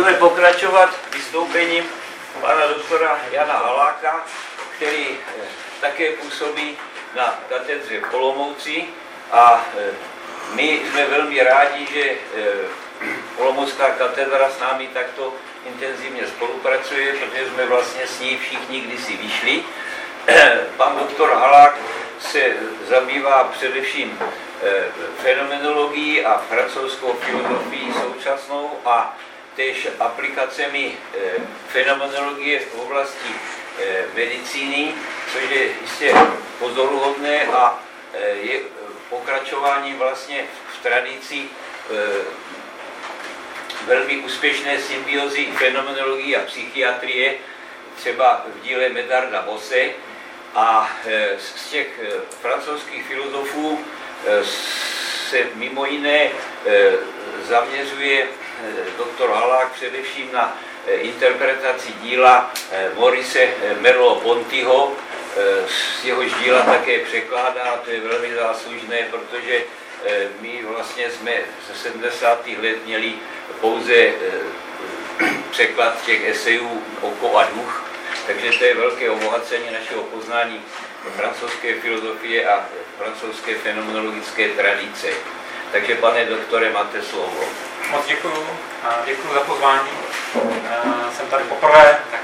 Budeme pokračovat vystoupením pana doktora Jana Haláka, který také působí na katedře v Olomouci a my jsme velmi rádi, že Olomoucká katedra s námi takto intenzivně spolupracuje, protože jsme vlastně s ní všichni kdysi vyšli. Pan doktor Halák se zabývá především fenomenologií a francouzskou filozofií současnou a též aplikacemi fenomenologie v oblasti medicíny, což je jistě pozoruhodné a je pokračováním vlastně v tradici velmi úspěšné symbiozy fenomenologie a psychiatrie, třeba v díle Medarda Bosse, a z těch francouzských filozofů se mimo jiné zaměřuje doktor Halák především na interpretaci díla Maurice Merleau-Pontyho, z jehož díla také překládá, a to je velmi záslužné, protože my vlastně jsme ze 70. let měli pouze překlad těch esejů Oko a duch, takže to je velké obohacení našeho poznání francouzské filozofie a francouzské fenomenologické tradice. Takže, pane doktore, máte slovo. Moc děkuju za pozvání. Jsem tady poprvé, tak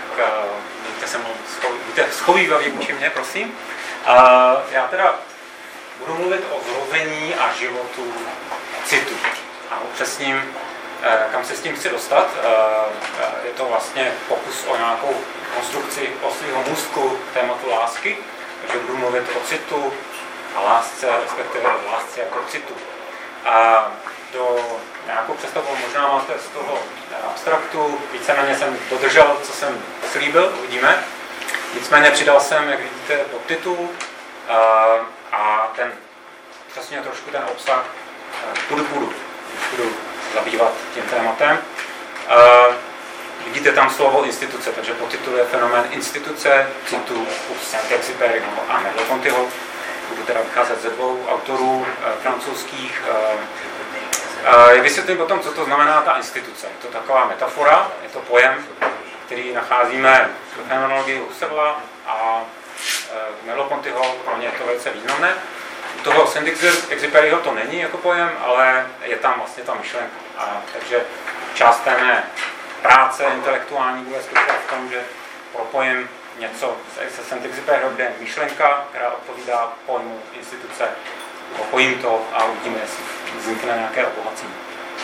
buďte schovývaví vůči mě, prosím. Já teda budu mluvit o zrození a životu citu a upřesním, kam se s tím chci dostat. Je to vlastně pokus o nějakou konstrukci oslího můstku tématu lásky, takže budu mluvit o citu a lásce, respektive o lásce jako citu. A do nějakou představu možná máte z toho abstraktu, víceméně jsem dodržel, co jsem slíbil, uvidíme. Nicméně přidal jsem, jak vidíte, podtitul a ten přesně trošku ten obsah budu zabývat tím tématem. Vidíte tam slovo instituce, takže podtitul je fenomén instituce, citu Saint-Exupéryho a Merleau-Pontyho. Budu teda vycházet ze dvou autorů francouzských. Vysvětlím potom, co to znamená ta instituce. Je to taková metafora, je to pojem, který nacházíme v fenomenologii Husserla a Merleau-Pontyho, pro ně je to velice významné. U toho Saint-Exupéryho to není jako pojem, ale je tam vlastně ta myšlenka. Takže část té mé práce intelektuální bude spočívat v tom, že propojím něco se Saint-Exupéryho, kde je myšlenka, která odpovídá pojmu instituce, propojím to a uvidíme, jestli vznikne nějaké obohacení.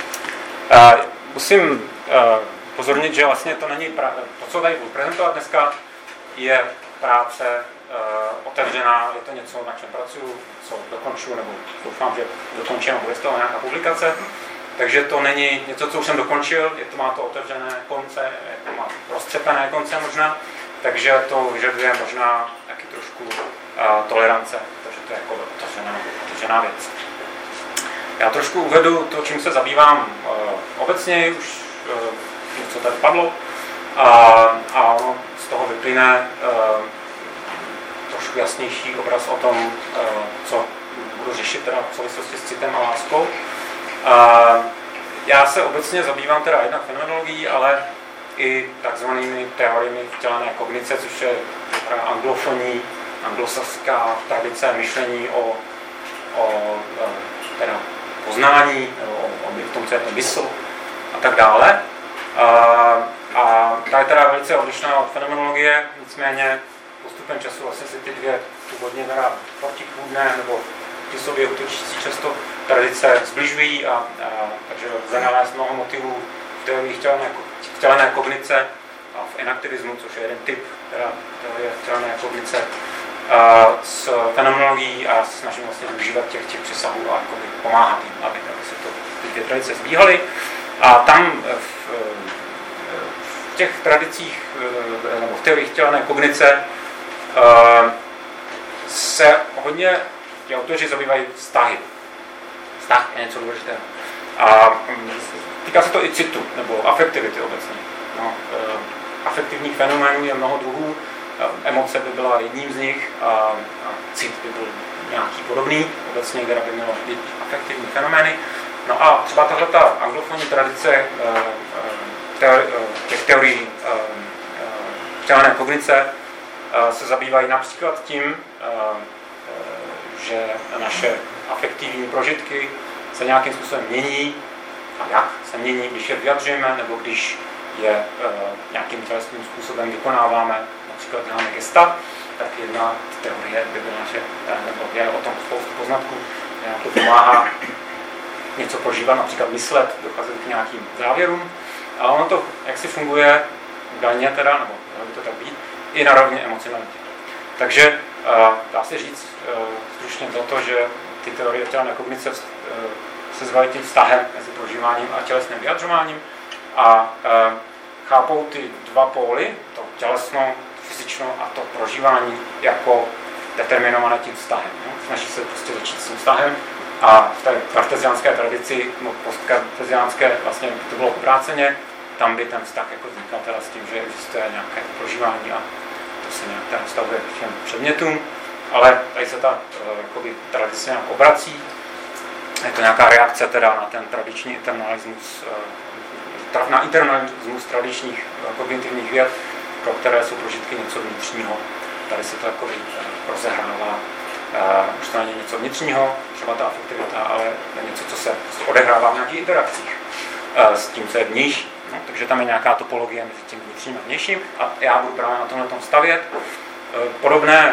Musím pozornit, že vlastně to není to, co tady budu prezentovat dneska, je práce otevřená, je to něco, na čem pracuju, co dokončuju, nebo doufám, že dokončím a bude z toho nějaká publikace. Takže to není něco, co už jsem dokončil, má to otevřené konce, má roztřepené konce možná, takže to vyžaduje možná taky trošku tolerance, takže to je jako otevřená věc. Já trošku uvedu to, čím se zabývám obecně, už něco tady padlo, a z toho vyplyne trošku jasnější obraz o tom, co budu řešit teda v souvislosti s citem a láskou. Já se obecně zabývám teda jednak fenomenologií, ale i takzvanými teoriemi vtělené kognice, což je anglofonní, anglosaská tradice myšlení o teda poznání, o tom, co je to mysl a tak dále. A ta je teda velice odlišná od fenomenologie, nicméně postupem času vlastně se ty dvě původně teda protichůdné nebo ty sobě útočící často tradice zbližují takže lze nalézt mnoho motivů v teorii vtělené kognice a v enaktivismu, což je jeden typ teorie vtělené kognice s fenomenologií a snažím vlastně využívat těch přesahů a pomáhat jim, aby se ty dvě tradice zbíhaly. A tam v těch tradicích nebo v teorii vtělené kognice se hodně ti autoři zabývají vztahy. Vztah je něco důležitého. A týká se to i citu, nebo afektivity obecně. No, afektivních fenoménů je mnoho druhů. Emoce by byla jedním z nich a cit by byl nějaký podobný. Obecně, kde by mělo být afektivní fenomény. No a třeba tahleta anglofonní tradice těch teorií vtělené kognice se zabývají například tím, že naše afektivní prožitky se nějakým způsobem mění a jak se mění, když je vyjadřujeme nebo když je nějakým tělesným způsobem vykonáváme, například děláme gesta, tak jedna teorie by byla, že je o tom spoustu poznatků, že nám to pomáhá něco prožívat, například myslet, docházet k nějakým závěrům. A ono to, jak si funguje údajně teda, nebo by to tak být, i na rovně emocionalitě. Takže dá se říct stručně za to, že ty teorie vtělené kognice se zvají tím vztahem mezi prožíváním a tělesným vyjadřováním a chápou ty dva póly, to tělesnou, fyzičnou a to prožívání jako determinované tím vztahem. No? Snaží se prostě začít s tím vztahem a v té karteziánské tradici, no, postkarteziánské, vlastně to bylo obráceně, tam by ten vztah jako vznikal teda s tím, že existuje nějaké prožívání a to se nějak teda vztahuje k těm předmětům, ale tady se ta tradice nějak obrací. Je to nějaká reakce teda na ten tradiční internalismus, na internalismus tradičních kognitivních věd, pro které jsou prožitky něco vnitřního. Tady se to jako rozehrává. Už to není něco vnitřního, třeba ta afektivita, ale něco, co se odehrává v nějakých interakcích s tím, co je vnější. No, takže tam je nějaká topologie mezi tím vnitřním a vnějším a já budu právě na tomhle tom stavět. Podobné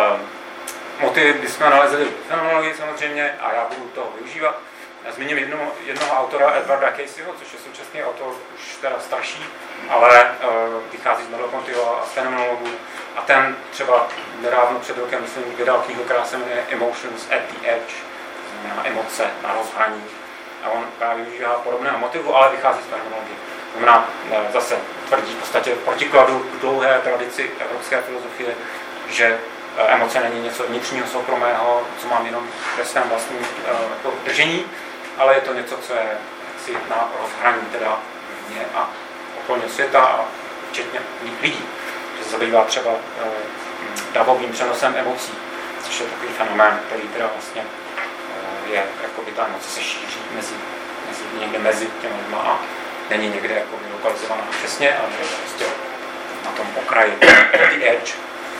motivy bychom nalezli v fenomenologii samozřejmě a já budu toho využívat. Já zmíním jednoho autora, Edwarda Caseyho, což je současný autor, už teda starší, ale vychází z Merleau-Pontyho a z fenomenologů. A ten třeba nedávno před rokem, myslím, vydal knihu, která se jmenuje Emotions at the Edge, znamená emoce na rozhraní. A on právě využívá podobného motivu, ale vychází z fenomenologie. Znamená, zase tvrdí v podstatě v protikladu k dlouhé tradici evropské filozofie, že emoce není něco vnitřního, soukromého, co mám jenom ve svém vlastním držení, ale je to něco, co je jaksi na rozhraní teda mě a okolního světa a včetně lidí. Že se zabývá třeba davovým přenosem emocí, což je takový fenomén, který teda vlastně je, jako by ta emoce se šíří někde mezi těmi lidma a není někde jako lokalizovaná přesně, ale je prostě na tom okraji, the edge.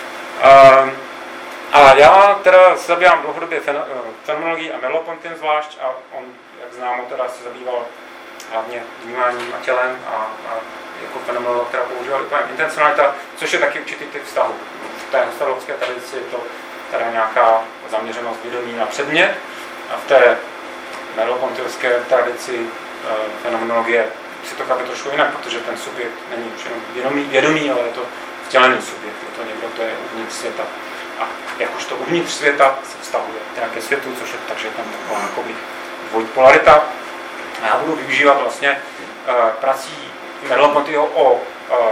A já teda se zabývám dlouhodobě fenomenologií a Merleau-Pontym zvlášť a on, jak známo, teda se zabýval hlavně vnímáním a tělem a jako fenomenolog, která používal i pojem intencionalita, což je taky určitý typ vztahu. V té husserlovské tradici je to teda nějaká zaměřenost vědomí na předmět a v té Merleau-Pontyovské tradici fenomenologie si to chápe trošku jinak, protože ten subjekt není už jenom vědomý, ale je to vtělený subjekt, je to někdo, kdo je uvnitř světa. A jakožto uvnitř světa se vztahuje ke světu, což je takže tam taková jakoby dvojí polarita. A já budu využívat vlastně prací Merleau-Pontyho o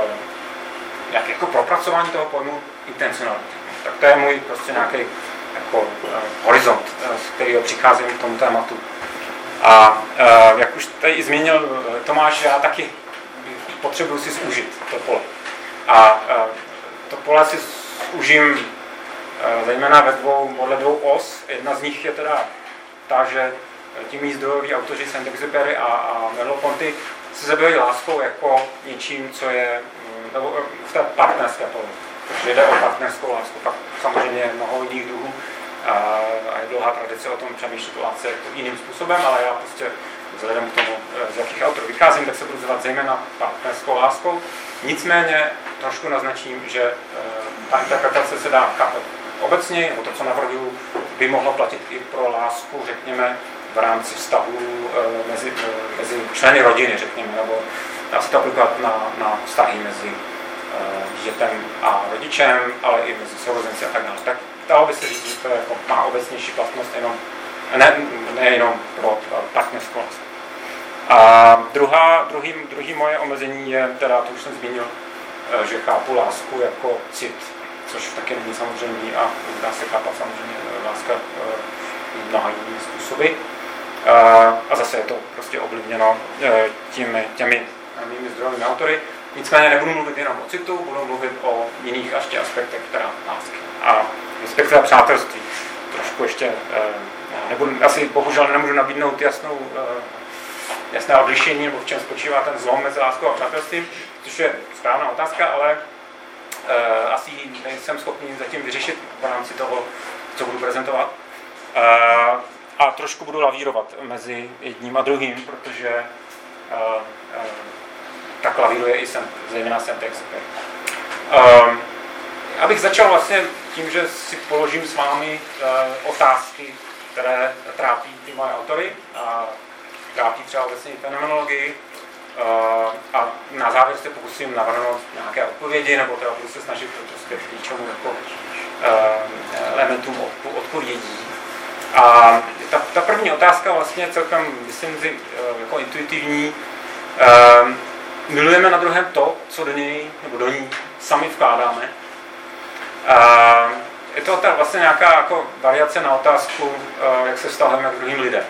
jako propracování toho pojmu intencionality. Tak to je můj prostě nějaký jako horizont, z kterého přicházím k tomu tématu. A jak už tady i zmínil Tomáš, já taky potřebuji si zúžit to pole. A to pole si zúžím zejména podle dvou os. Jedna z nich je teda ta, že ti mý zdrojoví autoři Saint-Exupéry a Merleau-Ponty se zabývají láskou jako něčím, co je v té partnerské pole. Protože jde o partnerskou lásku, pak samozřejmě je mnoho jiných druhů a je dlouhá tradice o tom přemýšlet o lásce jiným způsobem, ale já prostě vzhledem k tomu, z jakých autorů vycházím, tak se budu zabývat zejména partnerskou láskou. Nicméně trošku naznačím, že ta interpretace se dá chápat obecně, nebo to, co navrhuju, by mohlo platit i pro lásku, řekněme, v rámci vztahů mezi členy rodiny, řekněme, nebo dá se to aplikovat na vztahy mezi dítětem a rodičem, ale i mezi sourozenci a tak dále. Tak dalo by se říct, že to jako má obecnější platnost nejenom pro partnerskou lásku. A druhý moje omezení je, teda to už jsem zmínil, že chápu lásku jako cit, což taky není samozřejmě a dá se chápat samozřejmě láska mnoha jinými způsoby. A zase je to prostě ovlivněno těmi mými zdrojovými autory. Nicméně nebudu mluvit jenom o citu, budu mluvit o jiných ještě aspektech teda lásky. A respektive přátelství. Trošku ještě asi bohužel nemůžu nabídnout jasnou jasné odlišení, nebo v čem spočívá ten zlom mezi láskou a přátelstvím, což je správná otázka, ale asi nejsem schopný zatím vyřešit v rámci toho, co budu prezentovat. A trošku budu lavírovat mezi jedním a druhým, protože tak lavíruje i zejména Semtex. Abych začal vlastně tím, že si položím s vámi otázky, které trápí ty moje autory a trápí třeba obecně fenomenologii. A na závěr se pokusím navrhnout nějaké odpovědi, nebo teda budu se snažit dospět k něčemu jako elementům odpovědí. A ta první otázka vlastně celkem, myslím si, jako intuitivní. Milujeme na druhém to, co do něj nebo do ní sami vkládáme. Je to vlastně nějaká jako variace na otázku, jak se vztahujeme k druhým lidem.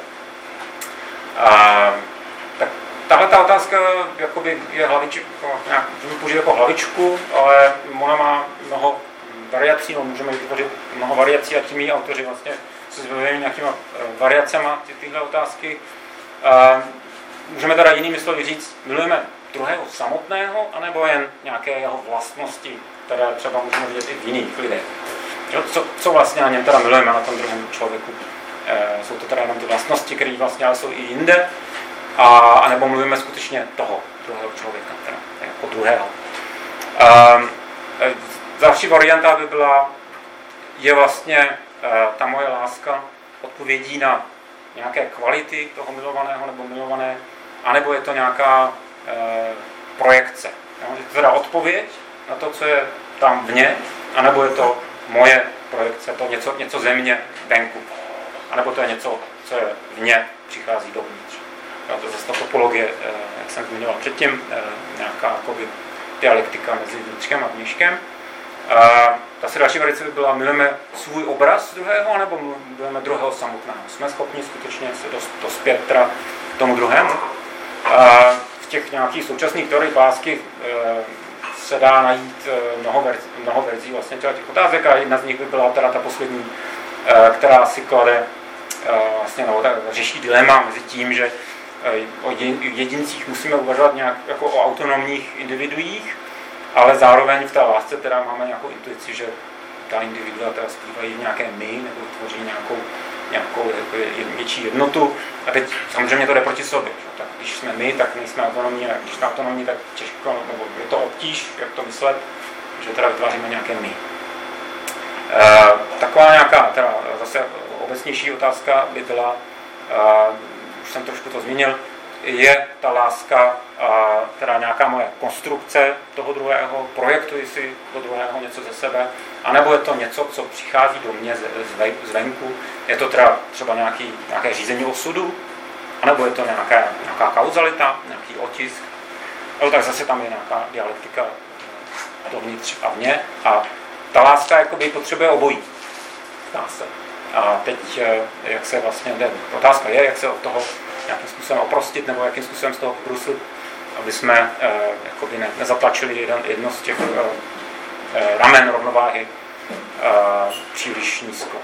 Tak tahle ta otázka jakoby je hlavička, můžeme použít jako hlavičku, ale ona má mnoho variací, no můžeme vytvořit mnoho variací a tím autoři vlastně se zbavujeme nějakýma variacema tyhle otázky. Můžeme teda jinými slovy říct, milujeme druhého samotného, anebo jen nějaké jeho vlastnosti, které třeba můžeme vidět i v jiných lidech. Co vlastně na něm teda milujeme na tom druhém člověku? Jsou to teda jenom ty vlastnosti, které vlastně ale jsou i jinde, a nebo mluvíme skutečně toho druhého člověka, teda jako druhého. Další varianta by byla, je vlastně ta moje láska odpovědí na nějaké kvality toho milovaného nebo milované, anebo je to nějaká projekce. Je to teda odpověď na to, co je tam vně, anebo je to moje projekce, to něco ze mě venku. A nebo to je něco, co je vně, přichází dovnitř. To je zase ta topologie, jak jsem zmiňoval předtím, nějaká jakoby dialektika mezi vnitřkem a vnějškem. Zase další variace by byla, milujeme svůj obraz druhého, nebo milujeme druhého samotného. Jsme schopni skutečně se dospět k tomu druhému. V těch nějakých současných teoriích lásky se dá najít mnoho verzí vlastně těch otázek a jedna z nich by byla teda ta poslední, která si klade vlastně řeší dilema mezi tím, že o jedincích musíme uvažovat nějak jako o autonomních individuích, ale zároveň v té lásce teda máme nějakou intuici, že ta individua teda zpívají nějaké my, nebo tvoří nějakou větší jednotu. A teď samozřejmě to jde proti sobě. Tak když jsme my, tak nejsme autonomní, a když jsme autonomní, tak těžko, nebo je to obtíž, jak to myslet, že teda vytváříme nějaké my. Taková nějaká teda zase obecnější otázka by byla, už jsem trošku to zmínil, je ta láska teda nějaká moje konstrukce toho druhého, projektuji si do druhého něco ze sebe, anebo je to něco, co přichází do mě zvenku, je to teda třeba nějaké řízení osudu, anebo je to nějaká kauzalita, nějaký otisk, ale tak zase tam je nějaká dialektika dovnitř a vně a ta láska jakoby potřebuje obojí. A teď, jak se vlastně, otázka je, jak se od toho nějakým způsobem oprostit, nebo jakým způsobem z toho vybruslit, aby jsme jakoby nezatlačili jedno z těch ramen rovnováhy příliš nízko.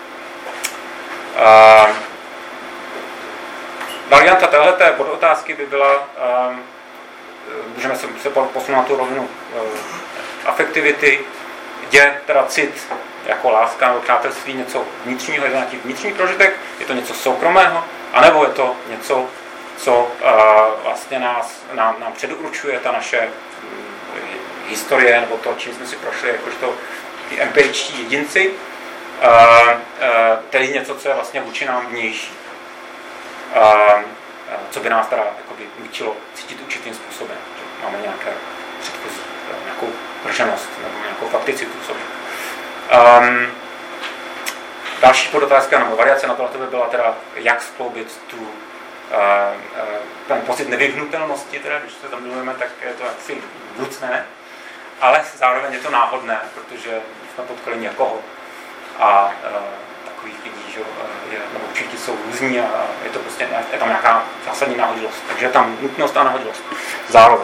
Varianta téhleté podotázky by byla, můžeme se posunout tu rovinu afektivity, je teda cit jako láska nebo přátelství něco vnitřního, je to nějaký vnitřní prožitek, je to něco soukromého, anebo je to něco, co vlastně nám předurčuje ta naše historie, nebo to, čím jsme si prošli, jakožto ty empiričtí jedinci, tedy něco, co je vlastně vůči nám vnější. Co by nás teda jakoby nutilo cítit určitým způsobem, že máme nějaké předchozí, nějakou vrženost nebo nějakou fakticitu v sobě. Další podotázka nebo variace na tohle by byla teda, jak skloubit ten pocit nevyhnutelnosti, teda, když se zamilujeme, tak je to jaksi vnucné, ale zároveň je to náhodné, protože jsme potkali někoho a takových lidí, že nebo určitě jsou různí a je tam nějaká zásadní náhodilost, takže je tam nutnost a náhodilost zároveň.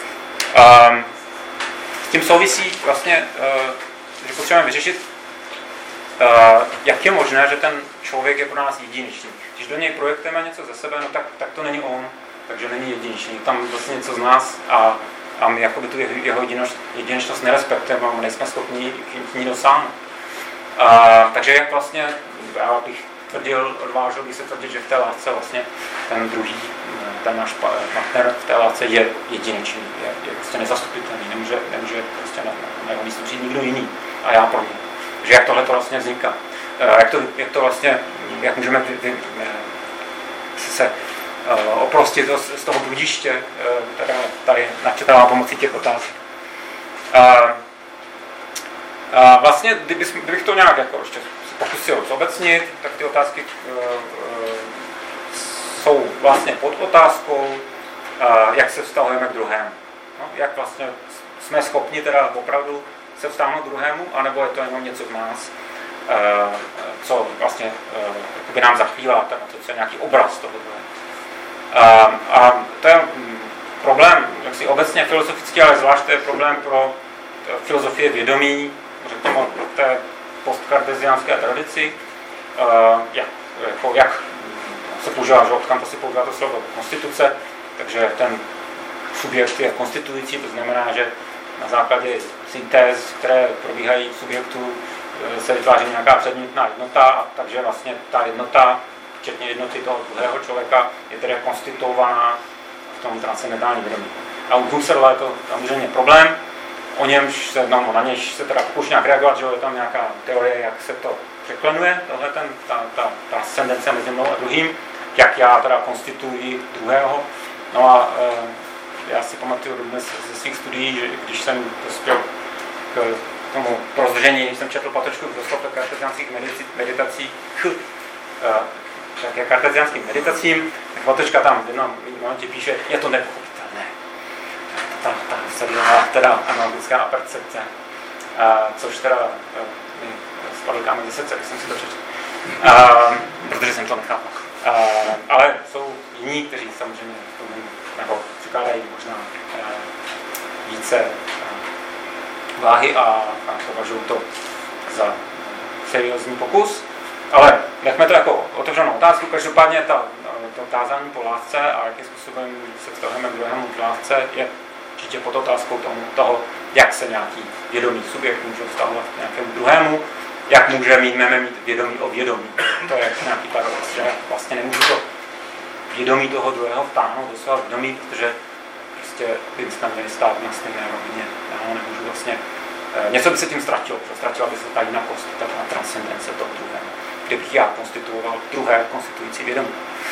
S tím souvisí vlastně, že potřebujeme vyřešit, jak je možné, že ten člověk je pro nás jedinečný. Když do něj projektujeme něco ze sebe, no tak to není on. takže není jedinečný. Tam vlastně něco z nás a my jakoby tu jeho jedinečnost nerespektujeme a nejsme schopni k ní dosáhnout. Takže jak vlastně, já bych odvážil bych se tvrdit, že v té lásce vlastně ten druhý, ten náš partner v té lásce je jedinečný, je prostě nezastupitelný, nemůže prostě na jeho místo přijít nikdo jiný a já pro ně. Takže jak tohle to vlastně vzniká? Jak to vlastně, jak můžeme se oprostit z toho bludiště, které tady načetává pomocí těch otázek. Vlastně, kdybych to nějak jako ještě pokusil zobecnit, tak ty otázky jsou vlastně pod otázkou, jak se vztahujeme k druhému. No, jak vlastně jsme schopni teda opravdu se vztáhnout k druhému, anebo je to jenom něco v nás, co vlastně by nám zachvílá, to je nějaký obraz toho druhého. A to je problém, jaksi obecně filozofický, ale zvlášť to je problém pro filozofie vědomí, řekněme té postkarteziánské tradici, jak se používá, že od Kanta se používá to slovo konstituce, takže ten subjekt je konstituující, to znamená, že na základě syntéz, které probíhají v subjektu, se vytváří nějaká předmětná jednota, takže vlastně ta jednota, včetně jednoty toho druhého člověka, je tedy konstituovaná v tom transcendentálním vědomí. A u Husserla je to samozřejmě problém, na nějž se teda pokouší nějak reagovat, že je tam nějaká teorie, jak se to překlenuje, tohle ta transcendence mezi mnou a druhým, jak já teda konstituuji druhého. No a já si pamatuju dnes ze svých studií, že když jsem dospěl k tomu rozdržení, když jsem četl Patočku doslov k karteziánských meditacích, k karteziánským meditacím, tak Patočka tam v jednom momentě píše, je to nepochopitelné. Ta sedlová teda analogická percepce, což teda mi spadl kámen ze srdce, když jsem si to přečetl, protože jsem to nechápal. Ale jsou jiní, kteří samozřejmě nebo přikládají možná více váhy a považují to za seriózní pokus. Ale nechme to jako otevřenou otázku, každopádně to tázání po lásce a jakým způsobem se vztahujeme k druhému k lásce je určitě pod otázkou toho, jak se nějaký vědomý subjekt může vztahovat k nějakému druhému, jak můžeme mít vědomí o vědomí. To je nějaký paradox, že vlastně nemůžu to vědomí toho druhého vtáhnout do svého vědomí, protože prostě by tam měli stát na stejné rovině. Já nemůžu vlastně, něco by se tím ztratila by se ta jinakost, ta transcendence toho druhého, kdybych já konstituoval druhé konstituující vědomí.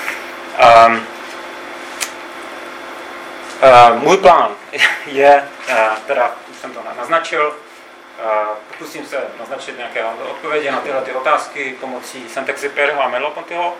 Můj plán je, teda už jsem to naznačil, pokusím se naznačit nějaké odpovědi na tyhle ty otázky pomocí Saint-Exupéryho a Merleau-Pontyho.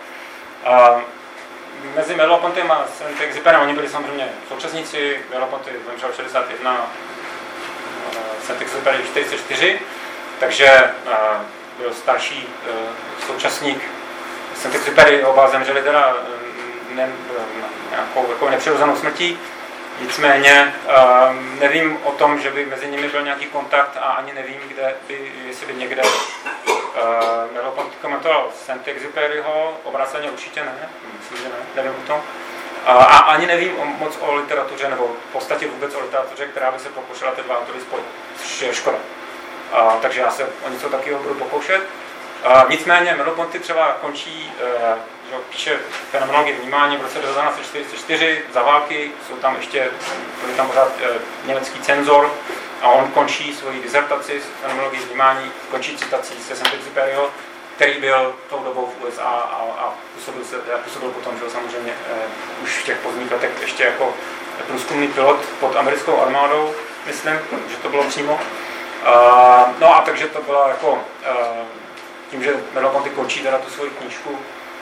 Mezi Merleau-Pontym a Saint-Exupérym oni byli samozřejmě současníci, Merleau-Ponty zemřel 61, Saint-Exupéry 44, takže byl starší současník. Saint-Exupéry oba zemřeli teda nějakou jako nepřirozenou smrtí. Nicméně nevím o tom, že by mezi nimi byl nějaký kontakt a ani nevím, jestli by někde Merleau-Ponty komentoval Saint-Exupéryho, obráceně určitě ne, myslím, že ne, nevím o tom. A ani nevím moc o literatuře, nebo v podstatě vůbec o literatuře, která by se pokoušela ty dva autory spojit, což je škoda. Takže já se o něco takového budu pokoušet. Nicméně Merleau-Ponty třeba končí, že píše Fenomenologii vnímání v roce 1944 za války, byl tam pořád německý cenzor a on končí svoji dizertaci z Fenomenologii vnímání, končí citací se Saint-Exupéryho, který byl tou dobou v USA a působil potom, že samozřejmě už v těch pozdních letech ještě jako průzkumný pilot pod americkou armádou, myslím, že to bylo přímo. No a takže to bylo jako tím, že Merleau-Ponty končí teda tu svoji knížku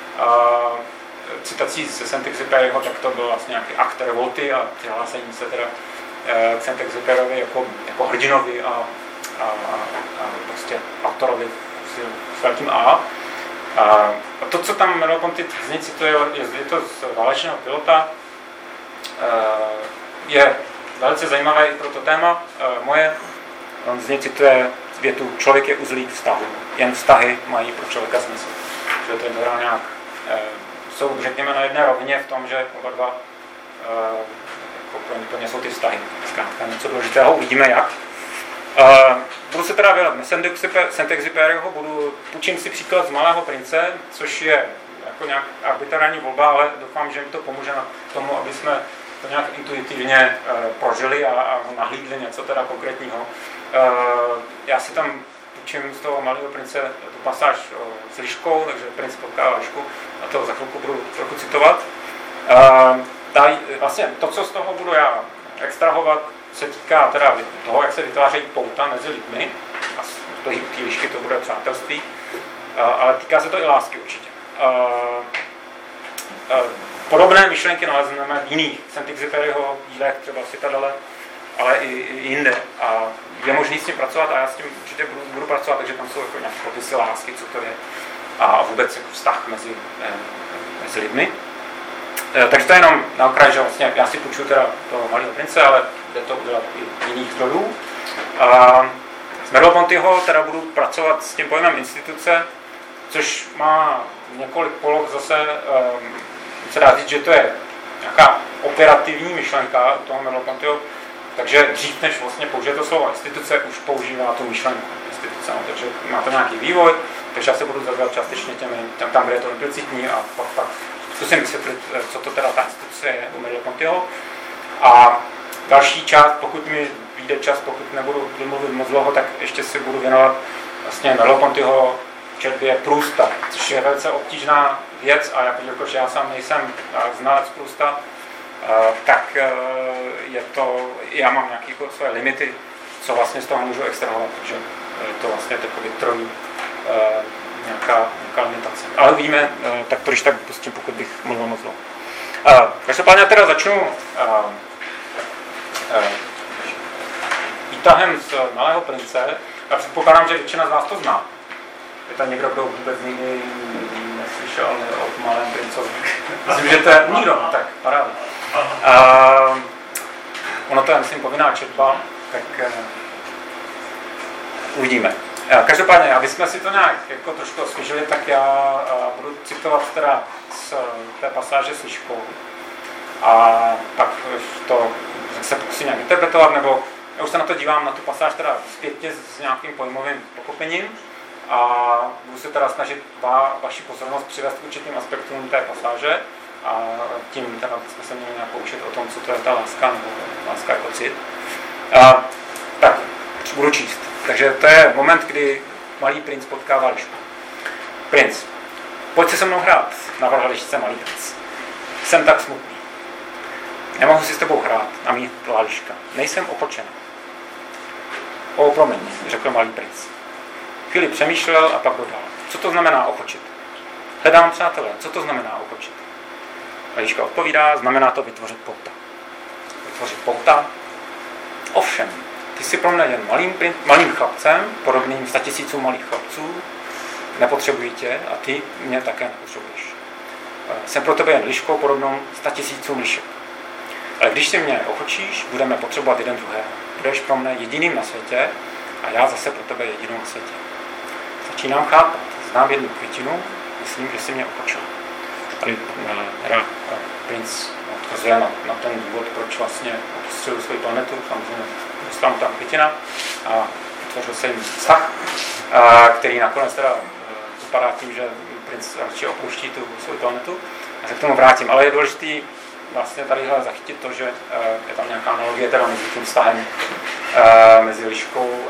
citací se Saint-Exupéryho, tak to byl vlastně nějaký akt revolty a přihlásení se teda k Saint-Exupérovi jako hrdinovi a prostě autorovi s velkým A. A to, co tam Merleau-Ponty z něj cituje, je to z válečného pilota, je velice zajímavé i pro to téma moje. On z něj cituje větu: člověk je uzlík vztahu, jen vztahy mají pro člověka smysl. Že to je nějak, jsou, řekněme, na jedné rovině v tom, že oba dva pro ně jsou ty vztahy. Zkrátka něco důležitého, uvidíme jak. Budu se teda věnovat Saint-Exupéryho, půjčím si příklad z Malého prince, což je jako nějak arbitrární volba, ale doufám, že mi to pomůže na tomu, aby jsme to nějak intuitivně prožili a nahlídli něco teda konkrétního. Já si tam půjčím z toho Malého prince tu pasáž s liškou, takže princ potkává lišku, a to za chvilku budu trochu citovat. Vlastně to, co z toho budu já extrahovat, se týká teda toho, jak se vytvářejí pouta mezi lidmi, a to té lišky to bude přátelství, ale týká se to i lásky určitě. Podobné myšlenky nalezneme v jiných Saint-Exupéryho dílech, třeba v Citadele, ale i jinde. A je možné s tím pracovat a já s tím určitě budu pracovat, takže tam jsou jako nějaké popisy lásky, co to je, a vůbec jako vztah mezi lidmi. Takže to je jenom na okraj, že vlastně já si půjčuju teda toho Malého prince, ale jde to udělat i jiných zdrojů. Z Merleau-Pontyho teda budu pracovat s tím pojmem instituce, což má několik poloh zase, se dá říct, že to je nějaká operativní myšlenka u toho Merleau-Pontyho, takže dřív, než vlastně použije to slovo instituce, už používá tu myšlenku instituce, no, takže má to nějaký vývoj, takže já se budu zabývat částečně tam, kde je to implicitní, a pak zkusím vysvětlit, co to teda ta instituce je u Merleau-Pontyho. A další část, pokud mi vyjde čas, pokud nebudu mluvit moc dlouho, tak ještě si budu věnovat vlastně Merleau-Pontyho četbě Prousta, což je velice obtížná věc, a jakože já sám nejsem znalec Prousta, tak je to, já mám nějaké své limity, co vlastně z toho můžu extrahovat, takže to vlastně takový trojí nějaká limitace. Ale víme, tak to když tak pustím, pokud bych mluvil moc dlouho. Každopádně teda začnu výtahem z Malého prince. Já předpokládám, že většina z vás to zná. Je tam někdo, kdo vůbec nikdy neslyšel o Malém princovi. Myslím, že to je nikdo, tak paráda. Ono to je, myslím, povinná četba, tak uvidíme. Každopádně, aby jsme si to nějak jako trošku osvěžili, tak já budu citovat teda z té pasáže s liškou. A pak to se pokusím nějak interpretovat, nebo já už se na to dívám, na tu pasáž teda zpětně s nějakým pojmovým pochopením a budu se teda snažit vaši pozornost přivést k určitým aspektům té pasáže a tím teda jsme se měli nějak poučit o tom, co to je ta láska, nebo láska jako cit. Tak, budu číst. Takže to je moment, kdy malý princ potkává lišku. Princ, pojď se se mnou hrát, navrhl lišce malý princ. Jsem tak smutný. Nemohu si s tebou hrát, namítla liška. Nejsem opočena. O, promiň, řekl malý princ. Chvíli přemýšlel a pak dodal. Co to znamená opočit? Hledám přátelé, co to znamená opočit? A liška odpovídá, znamená to vytvořit pouta. Vytvořit pouta? Ovšem, ty jsi pro mě jen malým chlapcem, podobným 100 000 malých chlapců, nepotřebuji tě a ty mě také nepotřebuješ. Jsem pro tebe jen liškou podobnou 100 000 lišek. Ale když si mě ochočíš, budeme potřebovat jeden druhého. Budeš pro mě jediným na světě a já zase pro tebe jedinou na světě. Začínám chápat. Znám jednu květinu, myslím, že si mě ochočil. Tady princ odkazuje na ten důvod, proč vlastně opustil svou planetu, samozřejmě dostala mu tam květina a vytvořil se jim vztah, který nakonec teda vypadá tím, že princ radši opouští tu svou planetu. Já se k tomu vrátím, ale je důležitý vlastně tadyhle zachytit to, že je tam nějaká analogie teda mezi tím vztahem mezi liškou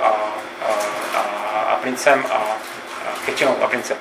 a princem a květinou a princem.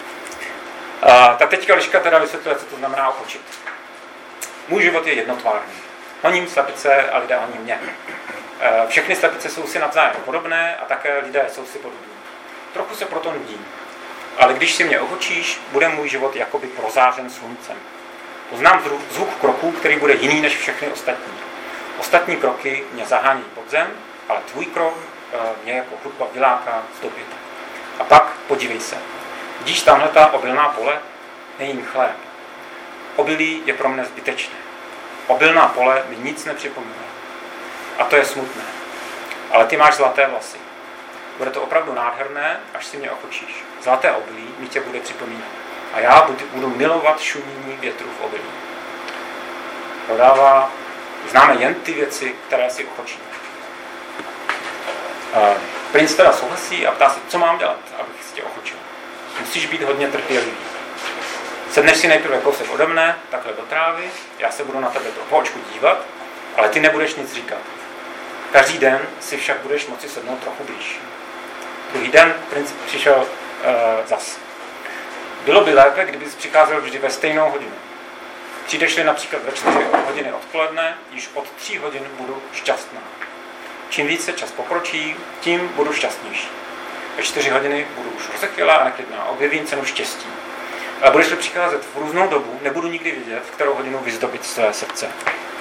Tak teďka liška teda vysvětluje, co to znamená opočit. Můj život je jednotvárný. Honím slepice a lidé honí mě. Všechny slepice jsou si navzájem podobné a také lidé jsou si podobní. Trochu se proto nudím. Ale když si mě ochočíš, bude můj život jakoby prozářen sluncem. Poznám zvuk kroků, který bude jiný než všechny ostatní. Ostatní kroky mě zahání pod zem, ale tvůj krok mě jako hudba vyláká z dobyta. A pak podívej se. Vidíš tamhle ta obilná pole? Nejím chléb. Obilí je pro mne zbytečné. Obilná pole mi nic nepřipomíná. A to je smutné. Ale ty máš zlaté vlasy. Bude to opravdu nádherné, až si mě ochočíš. Zlaté obilí mi tě bude připomínat. A já budu milovat šumění větru v obilí. prodává. Známe jen ty věci, které si ochočíme. Princ teda souhlasí a ptá se, co mám dělat, abych si tě ochočil. Musíš být hodně trpělivý. Sedneš si nejprve kousek ode mne, takhle do trávy, já se budu na tebe po očku dívat, ale ty nebudeš nic říkat. Každý den si však budeš moci sednout trochu blíž. Druhý den princ přišel zas. Bylo by lépe, kdybys přicházel vždy ve stejnou hodinu. Přijdeš-li například ve 4 hodiny odpoledne, již od 3 hodin budu šťastná. Čím více čas pokročí, tím budu šťastnější. Ve 4 hodiny budu už rozechvělá a neklidná, objevím cenu štěstí. Ale budeš-li přicházet v různou dobu, nebudu nikdy vidět, v kterou hodinu vyzdobit své srdce.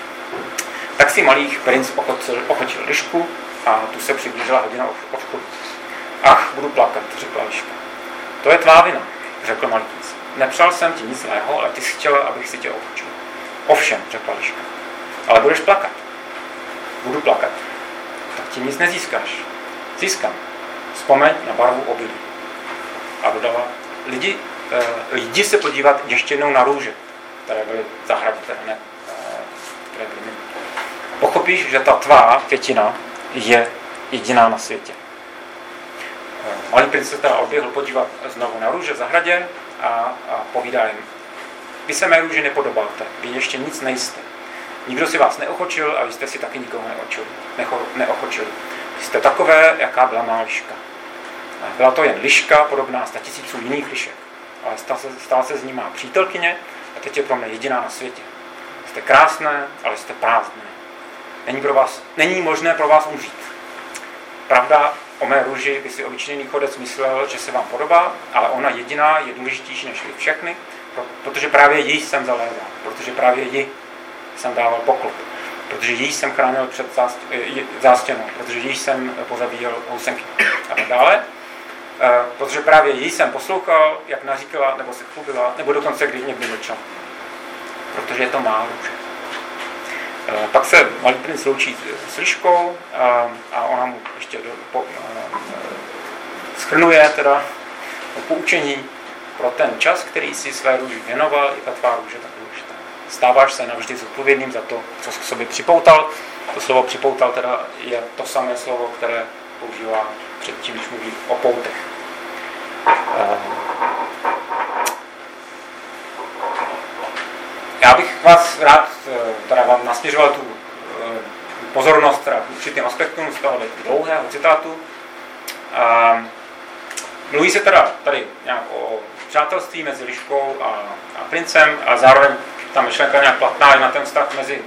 Tak si malý princ ochočil lišku a tu se přiblížila hodina odchodu. Ach, budu plakat, řekla liška. To je tvá vina, řekl malý princ. Nepřál jsem ti nic zlého, ale ty jsi chtěla, abych si tě ochočil. Ovšem, řekla liška. Ale budeš plakat. Budu plakat. Tak ti nic nezískáš. Získám. Vzpomeň na barvu obilí. A dodala, jdi se podívat ještě jednou na růže, které byly v zahradě, které byly. Pochopíš, že ta tvá květina je jediná na světě. Malý princ se teda odběhl podívat znovu na růže v zahradě a povídá jim. Vy se mé růži nepodobáte, vy ještě nic nejste. Nikdo si vás neochočil a vy jste si taky nikoho neochočili. Vy jste takové, jaká byla má liška. Byla to jen liška, podobná 100 000 jiných lišek. Ale stala se z ní má přítelkyně a teď je pro mě jediná na světě. Jste krásné, ale jste prázdné. Není možné pro vás umřít. Pravda, o mé růži by si obyčejný chodec myslel, že se vám podobá, ale ona jediná je důležitější než všechny, protože právě jí jsem zaléval, protože právě jí jsem dával poklop, protože jí jsem chránil před zástěnou, protože jí jsem pozabíjel housenky a tak dále. Protože právě jí jsem poslouchal, jak naříkala, nebo se chlubila, nebo dokonce když někdy mlčela. Protože je to má růže. Pak se malý princ loučí s liškou a ona mu ještě shrnuje teda poučení pro ten čas, který si své růži věnoval, je ta tvá růže tak důležitá. Stáváš se navždy zodpovědným za to, co k sobě připoutal. To slovo připoutal teda je to samé slovo, které používá předtím, když mluví o poutech. Já bych vás rád, teda vám nasměřoval tu pozornost teda k určitým aspektům z toho dlouhého citátu. Mluví se teda tady nějak o přátelství mezi liškou a princem, a zároveň ta myšlenka nějak platná i na ten vztah mezi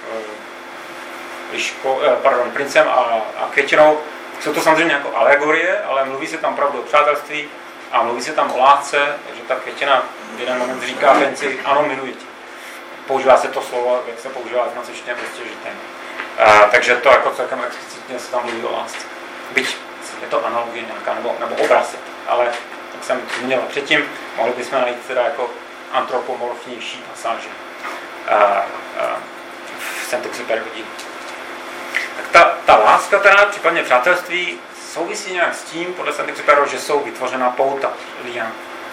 princem a květinou. Jsou to samozřejmě jako alegorie, ale mluví se tam opravdu o přátelství a mluví se tam o lásce, takže ta květina v jeden moment říká princi, ano, miluji tě. Používá se to slovo, jak se používá v nacičtině, prostě žitém. Takže to jako celkem explicitně se tam mluví o lásce. Byť je to analogie nějaká, nebo obraz, ale jak jsem zmínil předtím, mohli bychom najít teda jako antropomorfnější pasáže v Saint-Exupéry. Tak ta láska teda, případně přátelství, souvisí nějak s tím, podle Saint-Exupéry, že jsou vytvořena pouta, lian.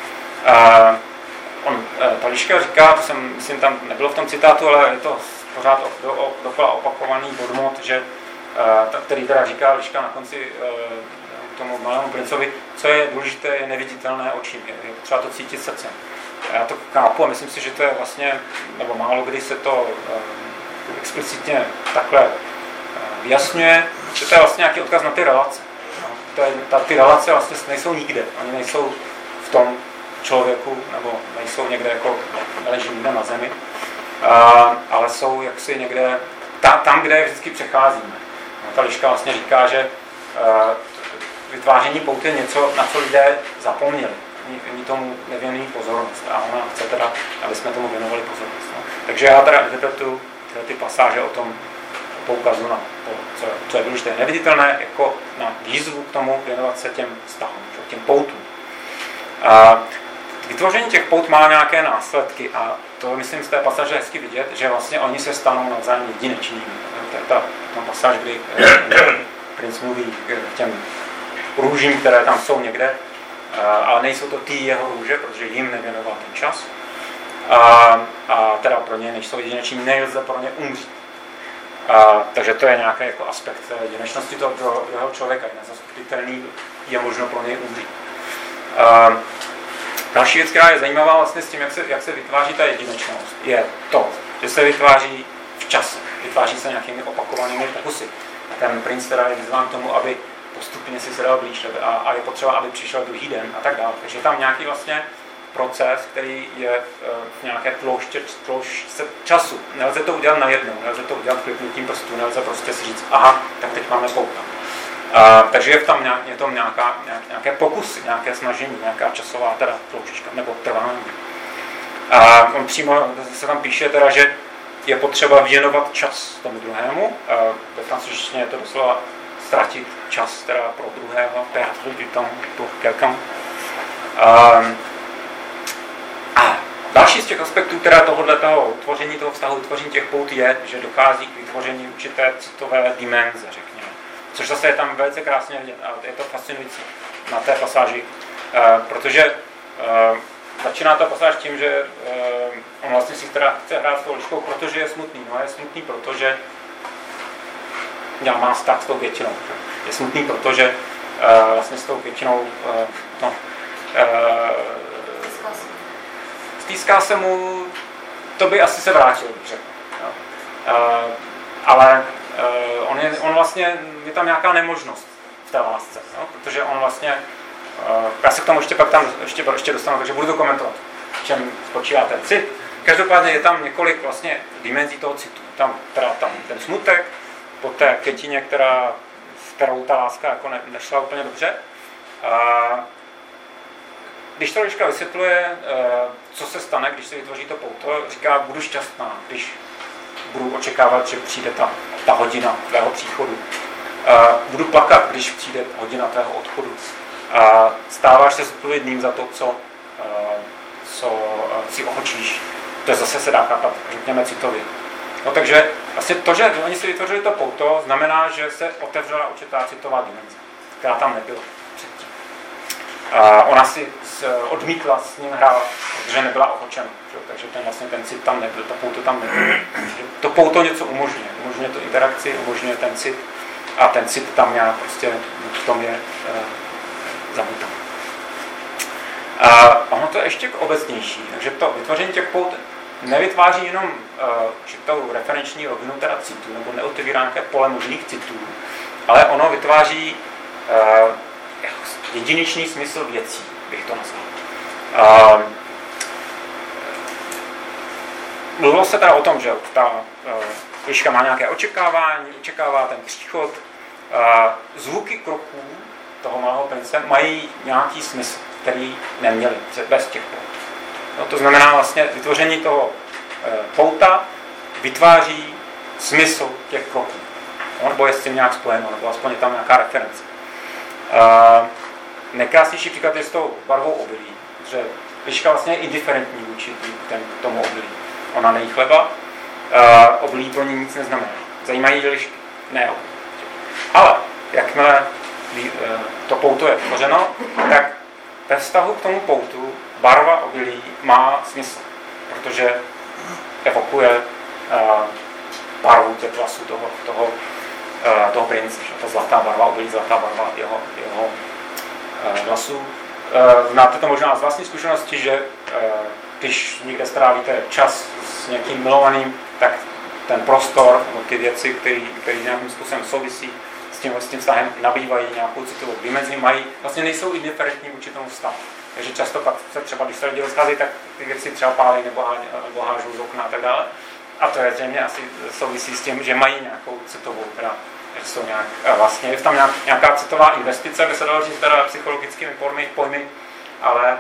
Ta liška říká, to jsem, myslím, tam nebylo v tom citátu, ale je to pořád dokola opakovaný bodmot, že, který teda říká liška na konci tomu malému princovi, co je důležité, je neviditelné očím, je potřeba to cítit srdcem. Já to chápu a myslím si, že to je vlastně, nebo málo kdy se to explicitně takhle vyjasňuje, že to je vlastně nějaký odkaz na ty relace. Ty relace vlastně nejsou nikde, oni nejsou v tom člověku, nebo nejsou někde jako, neleží někde na zemi, ale jsou jaksi někde, tam, kde vždycky přecházíme. Ta liška vlastně říká, že vytváření pouty je něco, na co lidé zapomněli. Oni tomu nevěnují pozornost a ona chce teda, aby jsme tomu věnovali pozornost. No. Takže já teda interpretuju ty pasáže o tom poukazu na to, co je důležité neviditelné, jako na výzvu k tomu věnovat se těm vztahům, těm poutům. Vytvoření těch pout má nějaké následky a to myslím z té pasáže hezky vidět, že vlastně oni se stanou navzájem jedinečnými. To je ta pasáž, kdy princ mluví k těm růžím, které tam jsou někde, ale nejsou to ty jeho růže, protože jim nevěnoval ten čas. a teda pro ně nejsou jedineční, nelze pro ně umřít. Takže to je nějaký jako aspekt jedinečnosti toho druhého člověka, je nezastupitelný, je možno pro něj umřít. Další věc, která je zajímavá vlastně s tím, jak se vytváří ta jedinečnost, je to, že se vytváří v čase, vytváří se nějakými opakovanými pokusy. A ten princ teda je vyzván k tomu, aby postupně si se dal blíž a je potřeba, aby přišel druhý den a tak dále. Takže je tam nějaký vlastně proces, který je v nějaké ploušťce času. Nelze to udělat najednou, nelze to udělat kliknutím prstů, nelze prostě si říct, aha, tak teď máme pouta. Takže je tam nějaké pokusy, nějaké snažení, nějaká časová teda ploušťka nebo trvání. A on přímo se tam píše teda, že je potřeba věnovat čas tomu druhému. Ve francouzštině je to doslova ztratit čas teda pro druhého, perdre du temps pour quelqu'un. A další z těch aspektů teda tohoto utvoření toho vztahu, utvoření těch pout je, že dochází k vytvoření určité citové dimenze, řekněme. Což zase je tam velice krásně vidět a je to fascinující na té pasáži, protože začíná ta pasáž tím, že on vlastně si teda chce hrát s tou liškou, protože je smutný. No je smutný, protože má vztah s tou květinou. Je smutný, protože vlastně s tou květinou stýská se mu, to by asi se vrátil, řekl. Ale on vlastně, je tam nějaká nemožnost v té lásce, no? Protože on vlastně, já se k tomu ještě pak tam ještě dostanu, takže budu to komentovat, v čem spočívá ten cit. Každopádně je tam několik vlastně dimenzí toho citu. Tam ten smutek, po té květině, kterou ta láska jako nešla úplně dobře. Když to liška vysvětluje, co se stane, když se vytvoří to pouto, říká, budu šťastná, když budu očekávat, že přijde ta hodina tvého příchodu. Budu plakat, když přijde hodina tvého odchodu. Stáváš se zodpovědným za to, co si ochočíš. To zase se dá chápat, řekněme, citově. No takže vlastně to, že oni si vytvořili to pouto, znamená, že se otevřela určitá citová dimenze, která tam nebyla předtím. Ona si odmítla s ním hrát, protože nebyla ochočena. Takže ten cit tam nebyl, to pouto tam nebylo. To pouto něco umožňuje. Umožňuje to interakci, umožňuje ten cit a ten cit tam nějak prostě v tom je zamutaný. Ono to je ještě obecnější, takže to vytvoření těch pout nevytváří jenom určitou referenční rovinu teda citů, nebo neotevírá nějaké pole možných citů, ale ono vytváří jedinečný smysl věcí, bych to nazval. Mluvilo se teda o tom, že ta liška má nějaké očekávání, očekává ten příchod. Zvuky kroků toho malého prince mají nějaký smysl, který neměli bez těch pout. No, to znamená vlastně vytvoření toho pouta vytváří smysl těch kroků. Nebo je s tím nějak spojeno, nebo aspoň je tam nějaká reference. Nejkrásnější příklad je s tou barvou obilí, že liška vlastně je indiferentní vůči tomu obilí. Ona nejí chleba, obilí pro ní nic neznamená. Zajímají lišky? Ne. Ale jakmile to pouto je tvořeno, tak ve vztahu k tomu poutu barva obilí má smysl, protože evokuje barvu těch vlasů toho prince. Ta zlatá barva obilí, zlatá barva jeho vlasů. Znáte to možná z vlastní zkušenosti, že když někde strávíte čas s někým milovaným, tak ten prostor, ty věci, které nějakým způsobem souvisí s tím vztahem, nabývají nějakou citovou dimenzi, vlastně nejsou indiferentní vůči tomu vztahu. Takže často pak se třeba, když se lidi rozchází, tak ty věci třeba pálí nebo hážou z okna a tak dále. A to je zřejmě asi souvisí s tím, že mají nějakou citovou, teda, že jsou vlastně je tam nějaká citová investice, by se dalo říct teda psychologickými pojmy, ale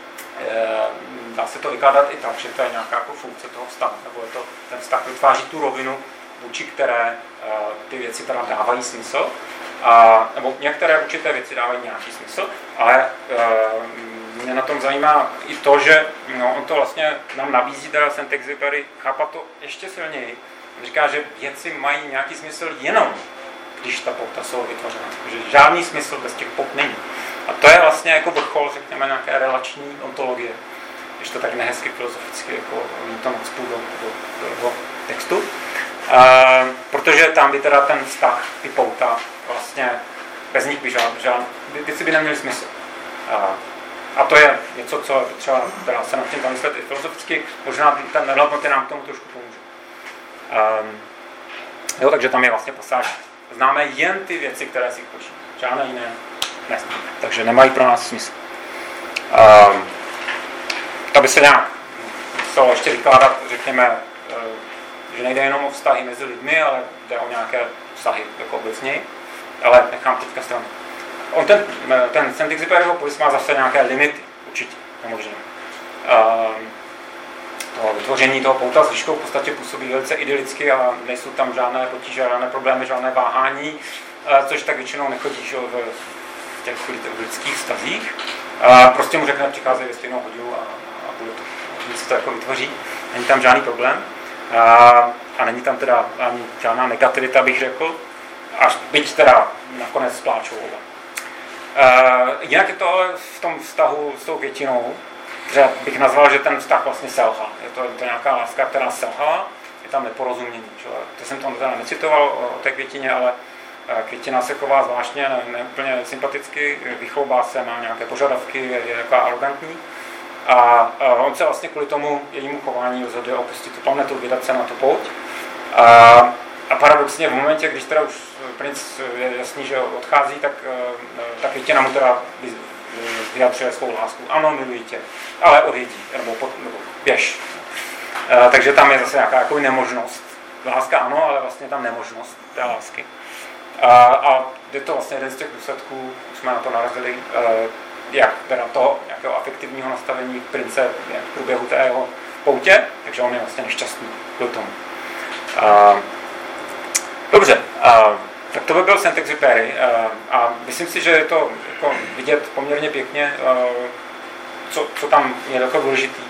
dá se to vykládat i tak, že to je nějaká jako funkce toho vztahu, nebo je to, ten vztah vytváří tu rovinu, vůči které ty věci teda dávají smysl, nebo některé určité věci dávají nějaký smysl, ale mě na tom zajímá i to, že on to vlastně nám nabízí, teda Saint-Exupéry chápat to ještě silněji. On říká, že věci mají nějaký smysl jenom, když ta pouta jsou vytvořena. Že žádný smysl bez těch pout není. A to je vlastně jako vrchol, řekněme, nějaké relační ontologie. když to tak nehezky filozoficky jako to nacpu do toho textu. Protože tam by teda ten vztah, ty pouta, vlastně bez nich by věci by neměly smysl. A to je něco, co třeba se nad tím zamyslet i filozoficky, možná ten Merleau-Ponty nám k tomu trošku pomůže. Takže tam je vlastně pasáž. Známe jen ty věci, které si počí. Žádné jiné neznáme. Takže nemají pro nás smysl. To by se nějak muselo ještě vykládat, řekněme, že nejde jenom o vztahy mezi lidmi, ale jde o nějaké vztahy jako obecněji. Ale nechám teďka stranu. Ten Saint-Exupéryho polis má zase nějaké limity, určitě, samozřejmě. To vytvoření toho pouta s liškou v podstatě působí velice idylicky a nejsou tam žádné potíže, žádné problémy, žádné váhání, což tak většinou nechodí v těch lidských vztazích. Prostě mu řekne, přichází ve stejnou hodinu a bude to, něco to jako vytvoří. Není tam žádný problém. A není tam teda ani žádná negativita, bych řekl, až byť teda nakonec spláčou oba. Jinak je to ale v tom vztahu s tou květinou, že bych nazval, že ten vztah vlastně selhal. Je to nějaká láska, která selhala, je tam neporozumění. To jsem tam teda necitoval o té květině, ale květina se chová zvláštně, neúplně sympaticky, vychloubá se, má nějaké požadavky, je taková arrogantní. A on se vlastně kvůli tomu jejímu chování rozhoduje opustit tu planetu, vydat se na tu pouť. A paradoxně v momentě, když teda už princ je jasný, že odchází, tak ta květina mu teda vyjadřuje svou lásku. Ano, miluji tě, ale odjedí, nebo běž. Takže tam je zase nějaká jako nemožnost. Láska ano, ale vlastně tam nemožnost té lásky. A je to vlastně jeden z těch důsledků, už jsme na to narazili, jak teda toho nějakého afektivního nastavení prince v průběhu té jeho poutě, takže on je vlastně nešťastný kvůli tomu. Dobře, tak to by byl Saint-Exupéry a myslím si, že je to jako vidět poměrně pěkně, co tam je jako důležitý.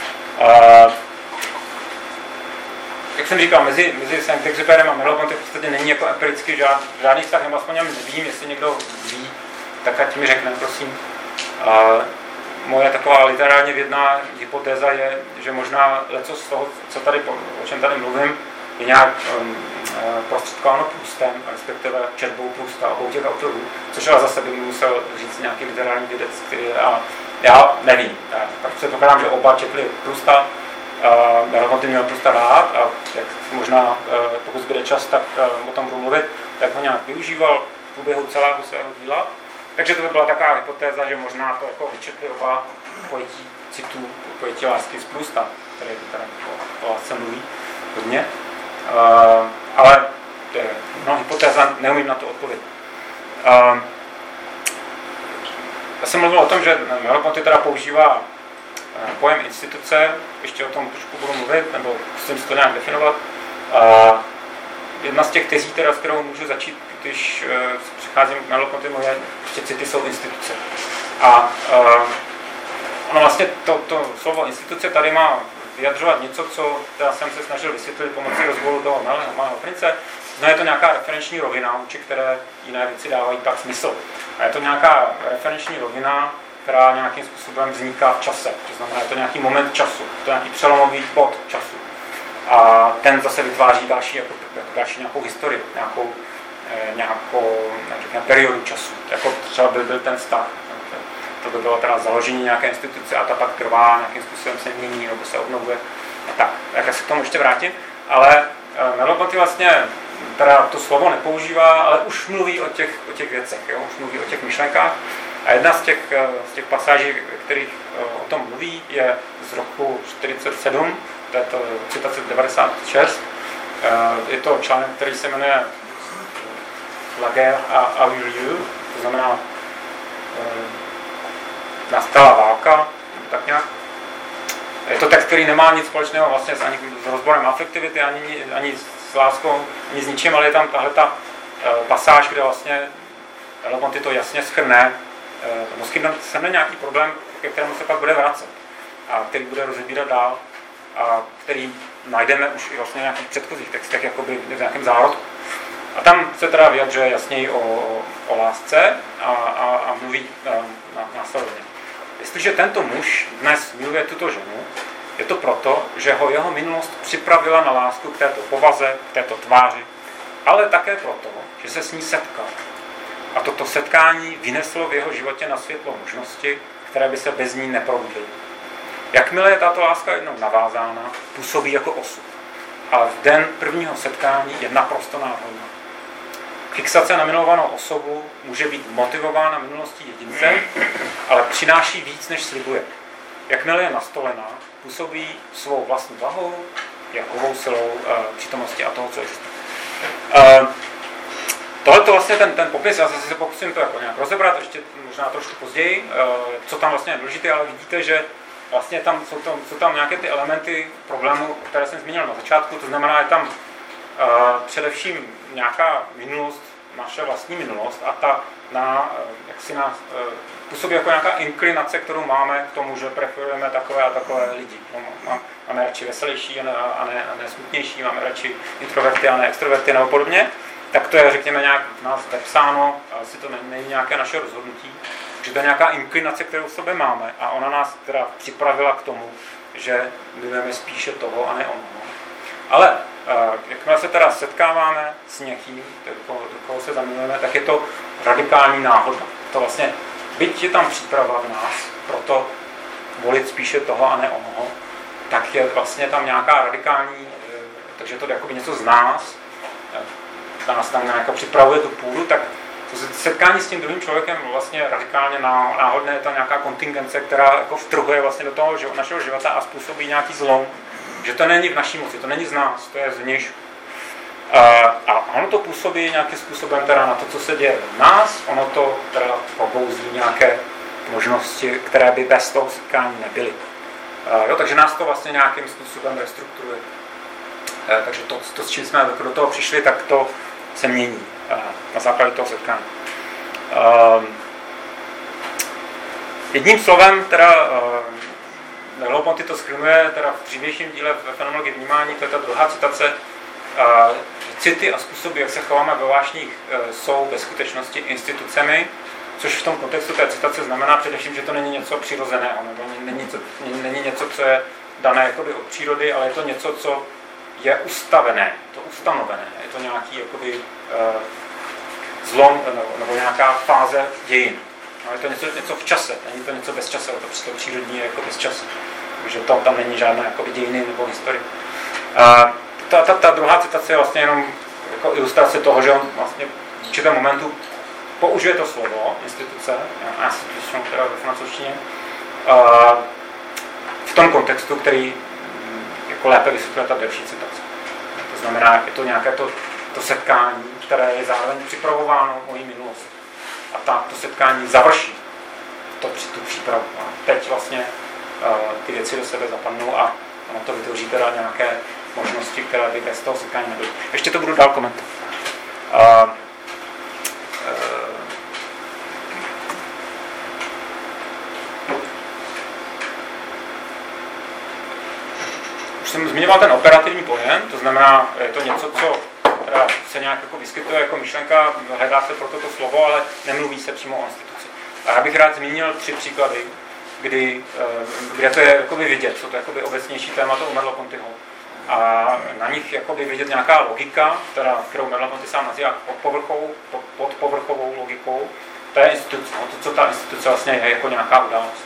Jak jsem říkal, mezi Saint-Exupérym a Merleau-Ponty v podstatě není jako empiricky žádný vztah, nebo aspoň nevím, jestli někdo ví, tak ať mi řekne, prosím. Moje taková literárně vědná hypotéza je, že možná leco z toho, o čem tady mluvím, je nějak prostředkováno Proustem, respektive četbou Prousta, obou těch autorů, což ale zase by musel říct nějaký literární vědec, a já nevím. Tak předpokládám, že oba četli Prousta, Merleau-Ponty měl Prousta rád a jak možná, pokud zbyde čas, tak o tom budu mluvit, tak ho nějak využíval v průběhu celého svého díla. Takže to by byla taková hypotéza, že možná to jako vyčetli oba pojetí citů, pojetí lásky z Prousta, který teda o lásce mluví hodně. Ale to je hypotéza, neumím na to odpovědět. Já jsem mluvil o tom, že Merleau-Ponty teda používá pojem instituce, ještě o tom trošku budu mluvit, nebo musím si to nějak definovat. Jedna z těch tezí, teda, s kterou můžu začít, když přicházím k Merleau-Ponty, moje city jsou instituce. A ono vlastně to slovo instituce tady má vyjadřovat něco, co jsem se snažil vysvětlit pomocí rozboru toho Malého prince. No je to nějaká referenční rovina, vůči které jiné věci dávají tak smysl. A je to nějaká referenční rovina, která nějakým způsobem vzniká v čase. To znamená, je to nějaký moment času, to je nějaký přelomový bod času. A ten zase vytváří další nějakou historii, nějakou periodu času. Jako třeba by byl ten vztah. To by bylo teda založení nějaké instituce a ta pak trvá, nějakým způsobem se mění nebo se obnovuje. A tak já se k tomu ještě vrátím. Ale Merleau-Ponty vlastně teda to slovo nepoužívá, ale už mluví o těch věcech, jo? Už mluví o těch myšlenkách. A jedna z těch pasáží, kterých o tom mluví, je z roku 47, to je to citace 96. Je to článek, který se jmenuje La guerre a eu lieu, to znamená nastala válka, tak nějak. Je to text, který nemá nic společného vlastně s rozborem afektivity, ani s láskou, ani s ničím, ale je tam tahle ta pasáž, kde vlastně Merleau-Ponty to jasně shrne, shrne nějaký problém, ke kterému se pak bude vracet a který bude rozebírat dál a který najdeme už i vlastně v nějakých předchozích textech, jakoby v nějakém zárodku. A tam se teda vyjadřuje jasněji o lásce a mluví následovně. jestliže tento muž dnes miluje tuto ženu, je to proto, že ho jeho minulost připravila na lásku k této povaze, k této tváři, ale také proto, že se s ní setkal. A toto setkání vyneslo v jeho životě na světlo možnosti, které by se bez ní neprobudily. Jakmile je tato láska jednou navázána, působí jako osud. Ale v den prvního setkání je naprosto náhodná. Fixace na milovanou osobu může být motivována minulostí jedince, ale přináší víc, než slibuje. Jakmile je nastolená, působí svou vlastní vahou, jakovou silou přítomnosti a toho, co existuje. Tohle to vlastně ten popis, já se pokusím to jako nějak rozebrat, ještě možná trošku později, co tam vlastně je důležité, ale vidíte, že vlastně tam jsou tam nějaké ty elementy problému, které jsem zmínil na začátku, to znamená, je tam především nějaká minulost, naše vlastní minulost a ta působí jako nějaká inklinace, kterou máme k tomu, že preferujeme takové a takové lidi. Máme radši veselější a ne smutnější, máme radši introverty a ne extroverty nebo podobně. Tak to je, řekněme, nějak v nás vepsáno, asi to není nějaké naše rozhodnutí, že to je nějaká inklinace, kterou v sobě máme a ona nás teda připravila k tomu, že milujeme spíše toho a ne onoho. Ale jakmile se teda setkáváme s někým, do koho se zamilujeme, tak je to radikální náhoda. To vlastně, byť je tam příprava v nás, proto volit spíše toho a ne onoho, tak je vlastně tam nějaká radikální, takže to je jakoby něco z nás tam nějaká připravuje tu půdu, tak setkání s tím druhým člověkem vlastně radikálně náhodné, je to nějaká kontingence, která jako vtrhuje vlastně do toho našeho života a způsobí nějaký zlom. Že to není v naší moci, to není z nás, to je zvnějšku. A ono to působí nějakým způsobem teda na to, co se děje v nás, ono to teda probouzí nějaké možnosti, které by bez toho setkání nebyly. Takže nás to vlastně nějakým způsobem restrukturuje. Takže to, s čím jsme do toho přišli, tak to se mění na základě toho setkání. Jedním slovem, teda Merleau-Ponty to shrnuje teda v dřívějším díle ve fenomenologii vnímání, to je ta druhá citace, city a způsoby, jak se chováme ve vášních, jsou ve skutečnosti institucemi, což v tom kontextu té citace znamená především, že to není něco přirozeného, nebo není něco, co je dané jakoby od přírody, ale je to něco, co je ustavené, to ustanovené, je to nějaký jakoby, zlom nebo nějaká fáze dějin. No, je to něco v čase, není to něco bez čase, to přírodní je jako bez času. Takže tam není žádná jakoby, dějiny nebo historie. Ta druhá citace je vlastně jenom jako ilustrace toho, že on vlastně v určitém momentu použije to slovo, instituce, teda ve francouzštině, v tom kontextu, který jako lépe vysvětluje ta delší citace. To znamená, je to nějaké to setkání, které je zároveň připravováno mojí minulosti. A to setkání završí tu přípravu. A teď vlastně ty věci do sebe zapadnou a ono to vytvoří teda nějaké možnosti, které by bez toho setkání nebyly. Ještě to budu dál komentovat. Už jsem zmiňoval ten operativní pojem, to znamená, je to něco, co se nějak jako vyskytuje jako myšlenka, hledá se pro toto slovo, ale nemluví se přímo o instituci. A já bych rád zmínil 3 příklady, kde to je jakoby vidět, jsou to jakoby obecnější témata u Merleau-Pontyho. A na nich jakoby vidět nějaká logika, kterou Merleau-Ponty sám nazývá podpovrchovou logikou, to je instituce, to, co ta instituce vlastně je jako nějaká událost.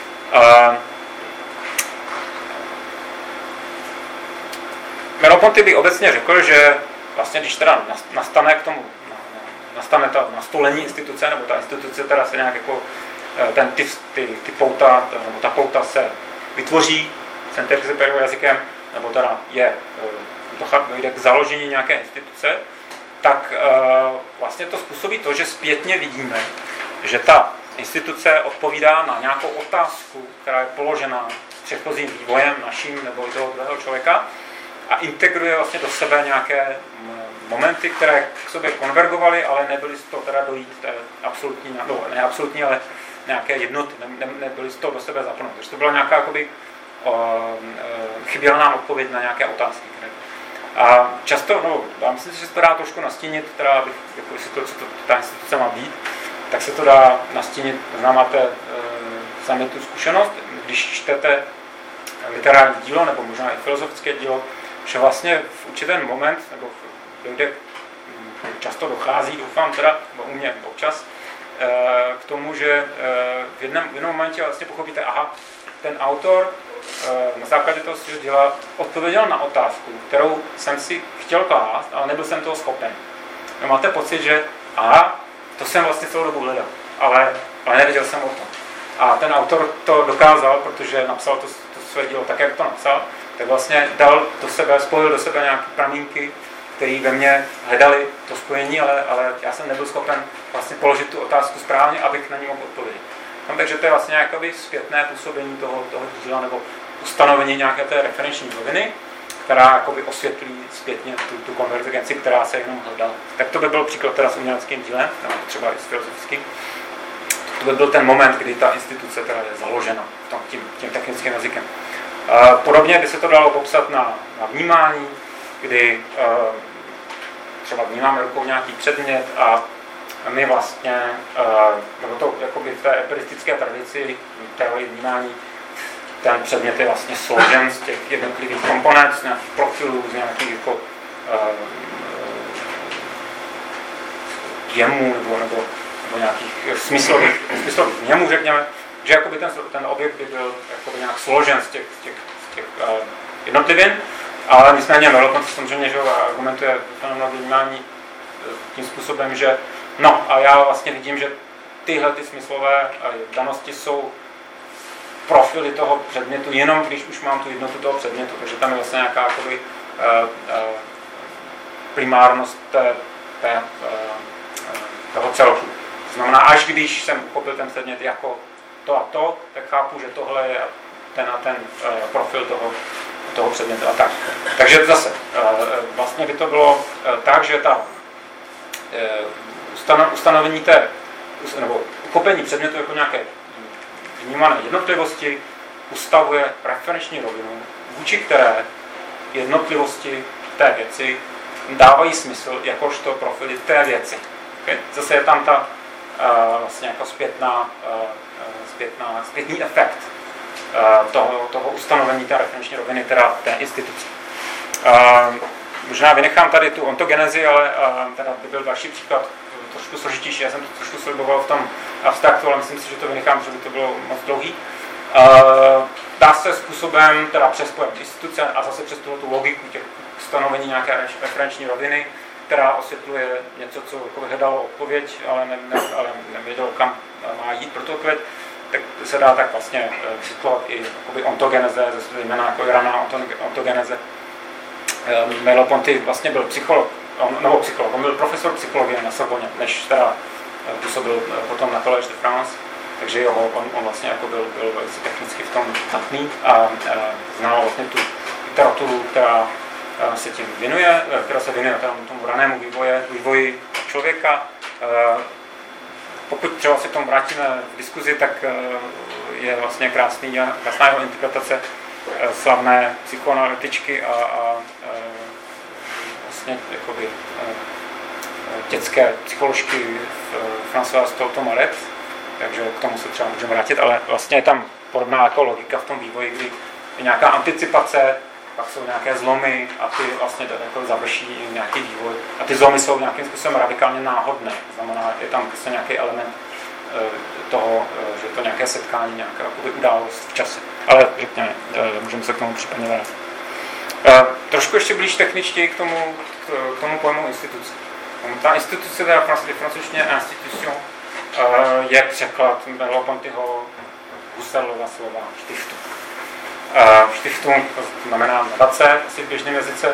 Merleau-Ponty by obecně řekl, že vlastně, když teda nastane ta nastolení instituce, nebo ta instituce teda se nějak jako ty pouta, nebo ta pouta se vytvoří Saint-Exupéryho jazykem, nebo teda dojde k založení nějaké instituce, tak vlastně to způsobí to, že zpětně vidíme, že ta instituce odpovídá na nějakou otázku, která je položena předchozím vývojem naším nebo i toho druhého člověka, a integruje vlastně do sebe nějaké momenty, které k sobě konvergovaly, ale nebyly z toho teda dojít absolutní, no, ne absolutní, ale nějaké jednoty, nebyly z toho do sebe zapnout. Takže to byla nějaká jakoby, chyběla nám odpověď na nějaké otázky. A často, no, já myslím, že se to dá trošku nastínit, teda abych vysvětlil, co ta instituce má být, tak se to dá nastínit, známáte sami tu zkušenost, když čtete literární dílo, nebo možná i filozofické dílo, že vlastně v určitý moment, nebo dojde, často dochází, doufám teda, u mě občas, k tomu, že v jednom momentě vlastně pochopíte, aha, ten autor na základě toho svého díla odpověděl na otázku, kterou jsem si chtěl klást, ale nebyl jsem toho schopen. No, máte pocit, že aha, to jsem vlastně celou dobu hledal, ale nevěděl jsem o tom. A ten autor to dokázal, protože napsal to své dílo tak, jak to napsal, tak vlastně dal do sebe, spojil do sebe nějaké pramínky, které ve mně hledali to spojení, ale já jsem nebyl schopen vlastně položit tu otázku správně, abych na ní mohl odpovědět. No, takže to je vlastně jakoby zpětné působení toho díla nebo ustanovení nějaké té referenční roviny, která jakoby osvětlí zpětně tu konvergenci, která se jenom hledala. Tak to by byl příklad teda s uměleckým dílem, nebo třeba i s filozofickým. To by byl ten moment, kdy ta instituce teda je založena tím technickým jazykem. Podobně by se to dalo popsat na vnímání, kdy třeba vnímáme rukou nějaký předmět a my vlastně, nebo to jakoby v té empiristické tradici teorie vnímání, ten předmět je vlastně složen z těch jednotlivých komponent, z nějakých profilů, z nějakých jako jemů nebo nějakých smyslových jemů, řekněme, že jakoby ten objekt by byl jakoby nějak složen z těch jednotlivin, ale nicméně Merleau-Ponty samozřejmě, že argumentuje fenomenologii vnímání tím způsobem, že no a já vlastně vidím, že tyhle ty smyslové danosti jsou profily toho předmětu, jenom když už mám tu jednotu toho předmětu, takže tam je vlastně nějaká jakoby, primárnost toho celku. To znamená, až když jsem uchopil ten předmět jako to a to, tak chápu, že tohle je ten a ten profil toho předmětu a tak. Takže zase, vlastně by to bylo tak, že ta ustanovení nebo uchopení předmětu jako nějaké vnímané jednotlivosti ustavuje referenční rovinu, vůči které jednotlivosti té věci dávají smysl jakožto profily té věci. Okay? Zase je tam ta vlastně jako zpětný efekt toho ustanovení té referenční roviny, teda té instituce. Možná vynechám tady tu ontogenezi, ale teda by byl další příklad trošku složitější. Já jsem to trošku sliboval v tom abstraktu, ale myslím si, že to vynechám, že by to bylo moc dlouhý. Dá se způsobem, teda přes pojem instituce a zase přes tu logiku těch stanovení nějaké referenční roviny, která osvětluje něco, co hledalo odpověď, ale nevědělo, kam má jít pro tu odpověď, tak se dá tak vlastně vysvětlovat i ontogeneze, zejména jako i raná ontogeneze. Merleau-Ponty vlastně byl psycholog, on byl profesor psychologie na Sorboně, než teda působil potom na Collège de France, takže on vlastně jako byl velice technicky v tom zdatný a znal vlastně tu literaturu, která se tím věnuje, která se věnuje tomu ranému vývoji člověka. Pokud třeba se k tomu vrátíme v diskuzi, tak je vlastně krásná jeho interpretace slavné psychoanalytičky a vlastně jakoby dětské psycholožky Françoise Tomaret, takže k tomu se třeba můžeme vrátit, ale vlastně je tam podobná jako logika v tom vývoji, kdy je nějaká anticipace, pak jsou nějaké zlomy a ty vlastně jako završí nějaký vývoj. A ty zlomy jsou nějakým způsobem radikálně náhodné. To znamená, je tam prostě nějaký element toho, že to nějaké setkání, nějaká událost v čase. Ale řekněme, můžeme se k tomu případně vrátit. Trošku ještě blíž techničtěji k tomu pojmu instituce. Ta instituce, teda francouzštině institution, je překlad Merleau-Pontyho Husserlova slova štiftu. Stiftung, to znamená nadace, asi v běžném jazyce.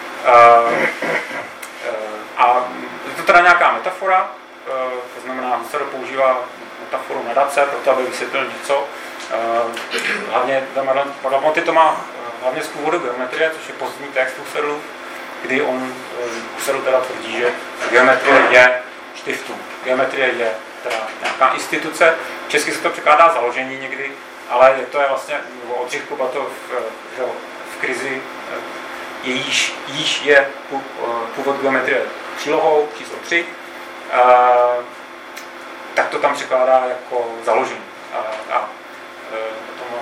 A je to teda nějaká metafora, to znamená, Husserl používá metaforu nadace, proto aby vysvětlil něco. Hlavně Merleau-Ponty to má hlavně z původu geometrie, což je pozdní text Husserlu, kdy Husserl teda tvrdí, že geometrie je Stiftung. Geometrie je teda nějaká instituce. Česky se to překládá založení někdy, ale to je vlastně Oldřich Kubatov v krizi, již je původ geometrie přílohou číslo 3, tak to tam překládá jako založení. A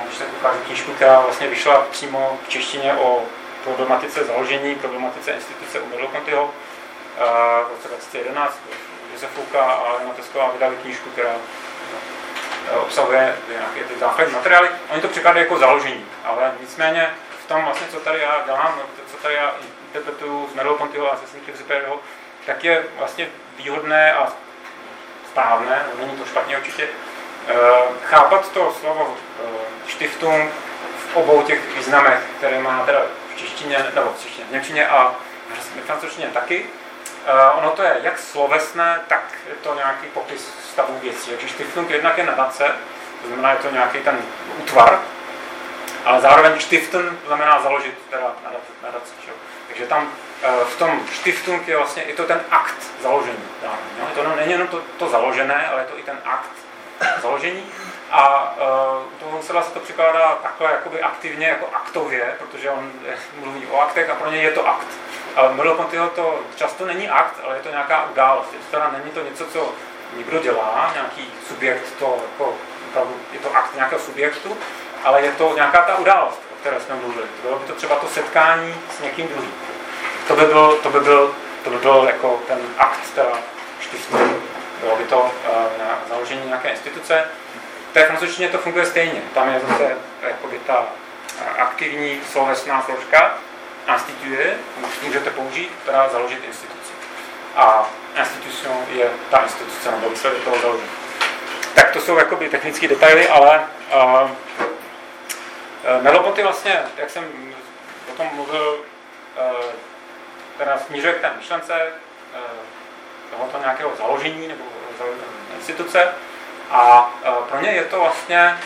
když tak ukážu knížku, která vlastně vyšla přímo v češtině o problematice založení, problematice instituce u Merleau-Pontyho v roce 2011. Josef Fouka a Elena Tesková vydali knížku, která obsahuje nějaké ty základní materiály. Oni to překládají jako založení, ale nicméně v tom vlastně, co tady já dělám, co tady já interpretuju z Merleau-Pontyho a ze Saint-Exupéryho, tak je vlastně výhodné a správné, není to špatně určitě, chápat to slovo Stiftung v obou těch významech, které má teda v češtině, nebo v češtině, v němčině a v francouzštině taky. Ono to je jak slovesné, tak je to nějaký popis stavu věcí. Takže Stiftung jednak je nadace, to znamená, je to nějaký ten útvar, ale zároveň Stiften znamená založit, teda nadace. Takže tam v tom Stiftung je vlastně i to ten akt založení. To není jenom to založené, ale je to i ten akt založení. A u toho Husserla se to překládá takhle jakoby aktivně, jako aktově, protože on mluví o aktech a pro něj je to akt. Ale Merleau-Pontyho to často není akt, ale je to nějaká událost. Teda není to něco, co někdo dělá, nějaký subjekt, to jako, je to akt nějakého subjektu, ale je to nějaká ta událost, o které jsme mluvili. Bylo by to třeba to setkání s někým druhým. To by byl jako ten akt, teda Stiftung. Bylo by to na založení nějaké instituce. V té francouzštině to funguje stejně. Tam je zase jakoby ta aktivní slovesná složka, instituce, můžete použít, která založit instituci. A institution je ta instituce, nebo výsledek toho založení. Tak to jsou jakoby technické detaily, ale Merleau-Ponty vlastně, jak jsem o tom mluvil, teda směřuje k té myšlence tohoto nějakého založení nebo instituce a pro ně je to vlastně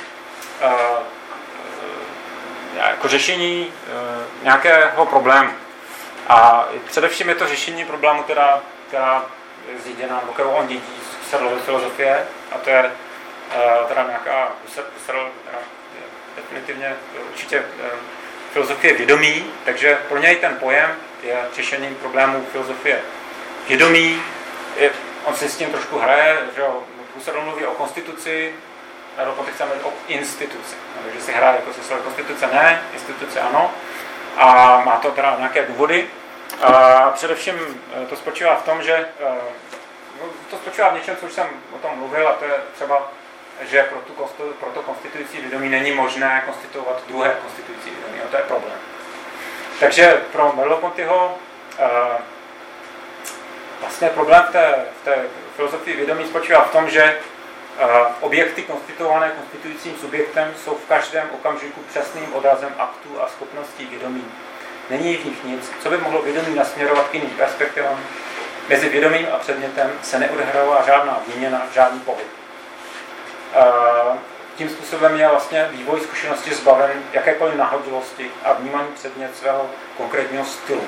jako řešení nějakého problému. A především je to řešení problému, která je zděděná, nebo kterou on dědí z Husserlovy filozofie, a to je teda nějaká Husserl, definitivně určitě filozofie vědomí, takže pro něj ten pojem je řešením problémů filozofie vědomí. On si s tím trošku hraje, že Husserl mluví o konstituci, Merleau-Ponty chce mluvit o instituci. Takže si hraje jako se slovy konstituce ne, instituce ano. A má to teda nějaké důvody. A především to spočívá v tom, že to spočívá v něčem, co už jsem o tom mluvil, a to je třeba, že pro to konstituující vědomí není možné konstituovat druhé konstituující vědomí. A to je problém. Takže pro Merleau-Pontyho vlastně problém v té filozofii vědomí spočívá v tom, že objekty konstituované konstituujícím subjektem jsou v každém okamžiku přesným odrazem aktů a schopností vědomí. Není v nich nic, co by mohlo vědomí nasměrovat k jiným perspektivám. Mezi vědomím a předmětem se neodehrává žádná výměna, žádný pohyb. Tím způsobem je vlastně vývoj zkušenosti zbaven jakékoliv nahodilosti a vnímání předmět svého konkrétního stylu.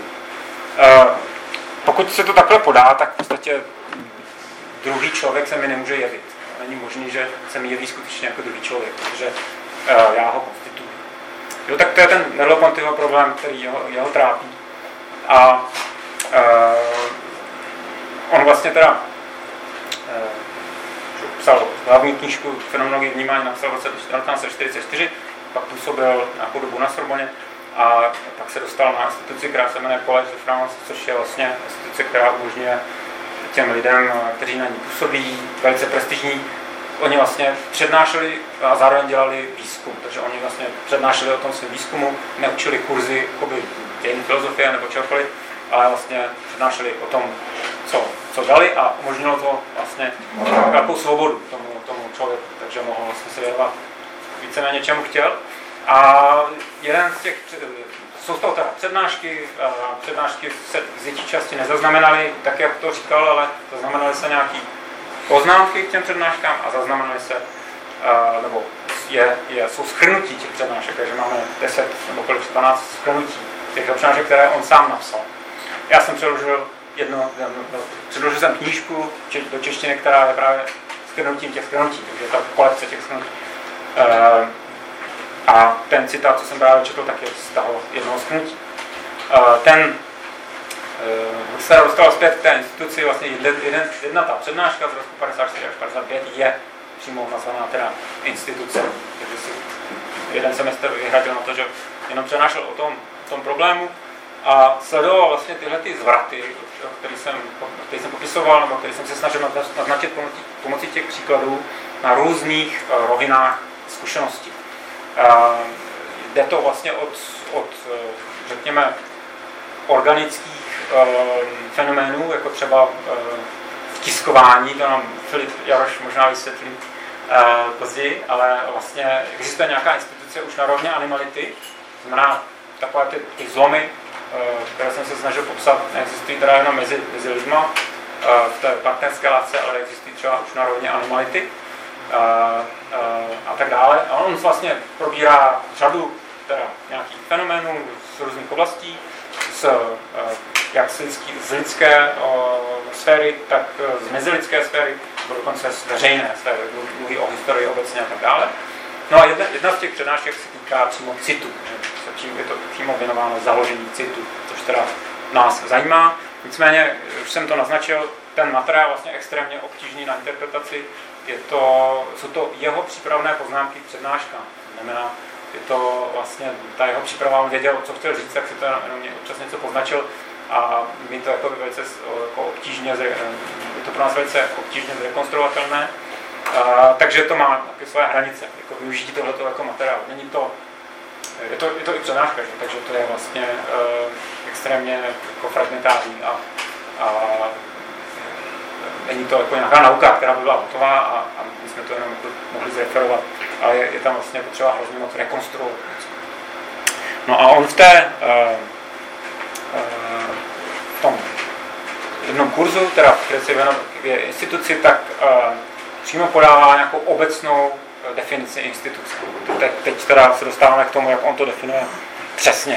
Pokud se to takhle podá, tak v podstatě druhý člověk se mi nemůže jevit. Není možné, že se mi jeví skutečně jako druhý člověk, protože já ho konstituuji. Jo, tak to je ten Merleau-Pontyho problém, který jeho trápí. A on vlastně teda psal hlavní knížku Fenomenologie vnímání, napsal v roce 1944, pak působil nějakou dobu na Sorboně a pak se dostal na instituci, která se jmenuje Collège de France, což je vlastně instituce, která umožňuje těm lidem, kteří na ní působí, velice prestižní. Oni vlastně přednášeli a zároveň dělali výzkum, takže oni vlastně přednášeli o tom svém výzkumu, neučili kurzy dějin filozofie nebo čehokoliv, ale vlastně přednášeli o tom, co dali, a umožnilo to vlastně velkou svobodu tomu člověku, takže mohl vlastně se věnovat víceméně čemu chtěl. A jeden z těch, jsou z toho teda přednášky se z větší části nezaznamenaly, tak jak to říkal, ale zaznamenaly se nějaký poznámky k těm přednáškám a zaznamenaly se, nebo jsou shrnutí těch přednášek, takže máme 10 nebo kolik 12 shrnutí těch přednášek, které on sám napsal. Já jsem předložil jsem knížku do češtiny, která je právě shrnutím těch shrnutí, takže ta kolekce těch shrnutí. A ten citát, co jsem právě četl, tak je z toho jednoho shrnutí. Se dostal zpět k té instituci, vlastně jedna ta přednáška z roku 54 až 55 je přímo nazvaná teda instituce. Takže si jeden semestr vyhradil na to, že jenom přenášel o tom problému a sledoval vlastně tyhle ty zvraty, který jsem popisoval, nebo který jsem se snažil naznačit pomocí těch příkladů na různých rovinách zkušeností. Jde to vlastně od řekněme, organických fenoménů, jako třeba vtiskování, to nám Filip Jaroš možná vysvětlí později, ale vlastně existuje nějaká instituce už na rovně animality, znamená takové ty zlomy, které jsem se snažil popsat, neexistují teda jenom mezi lidma v té partnerské lásce, ale existují třeba už na rovně animality a tak dále. A on vlastně probírá řadu teda nějakých fenoménů z různých oblastí, jak z lidské sféry, tak z mezilidské sféry, nebo dokonce z veřejné sféry, mluví o historii obecně a tak dále. No a jedna z těch přednášek se týká přímo citu, je to přímo věnováno založení citu, což teda nás zajímá. Nicméně, už jsem to naznačil, ten materiál vlastně extrémně obtížný na interpretaci, jsou to jeho přípravné poznámky k přednáškám. Znamená, je to vlastně, ta jeho příprava, on věděl, co chtěl říct, tak si to jenom občas něco poznačil a my to jako velice jako obtížně, je to pro nás velice obtížně zrekonstruovatelné, takže to má také své hranice, jako využití tohleto jako materiál. Není to, je to i přednáška, takže to je vlastně extrémně jako fragmentární a není to jako nějaká nauka, která by byla hotová a my jsme to jenom mohli zreferovat, ale je tam vlastně potřeba hrozně moc rekonstruovat. No a on v tom jednom kurzu, teda který se věnuje instituci, tak přímo podává nějakou obecnou definici instituce. Teď teda se dostáváme k tomu, jak on to definuje přesně.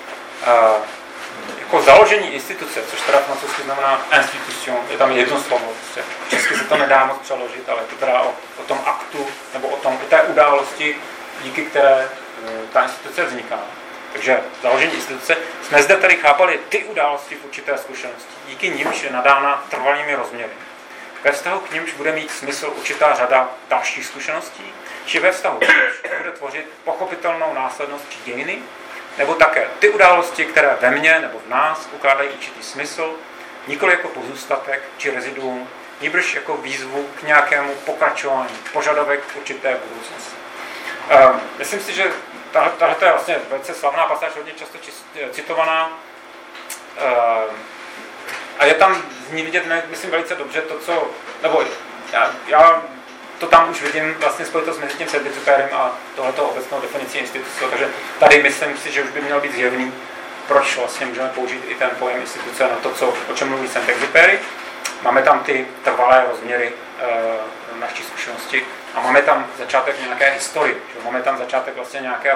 Jako založení instituce, což teda francouzsky znamená institution, je tam jedno slovo, prostě česky se to nedá moc přeložit, ale to teda o tom aktu, nebo o té události, díky které ta instituce vzniká. Takže založení instituce, jsme zde tady chápali ty události v určité zkušenosti, díky nimž je nadána trvalými rozměry. Ve vztahu k nimž bude mít smysl určitá řada dalších zkušeností, či ve vztahu k nimž bude tvořit pochopitelnou následnost či dějiny, nebo také ty události, které ve mně nebo v nás ukládají určitý smysl, nikoli jako pozůstatek či reziduum, nýbrž jako výzvu k nějakému pokračování, požadavek určité budoucnosti. Myslím si, že tahle je vlastně velice slavná pasáž, hodně často citovaná a je tam z ní vidět, myslím, velice dobře to, co, nebo já to tam už vidím vlastně spojitost mezi tím Saint-Exupérym a tohleto obecnou definicí instituce, takže tady myslím si, že už by měl být zjevný, proč vlastně můžeme použít i ten pojem instituce na to, o čem mluví Saint-Exupéry. Máme tam ty trvalé rozměry naší zkušenosti a máme tam začátek nějaké historie, že? Máme tam začátek vlastně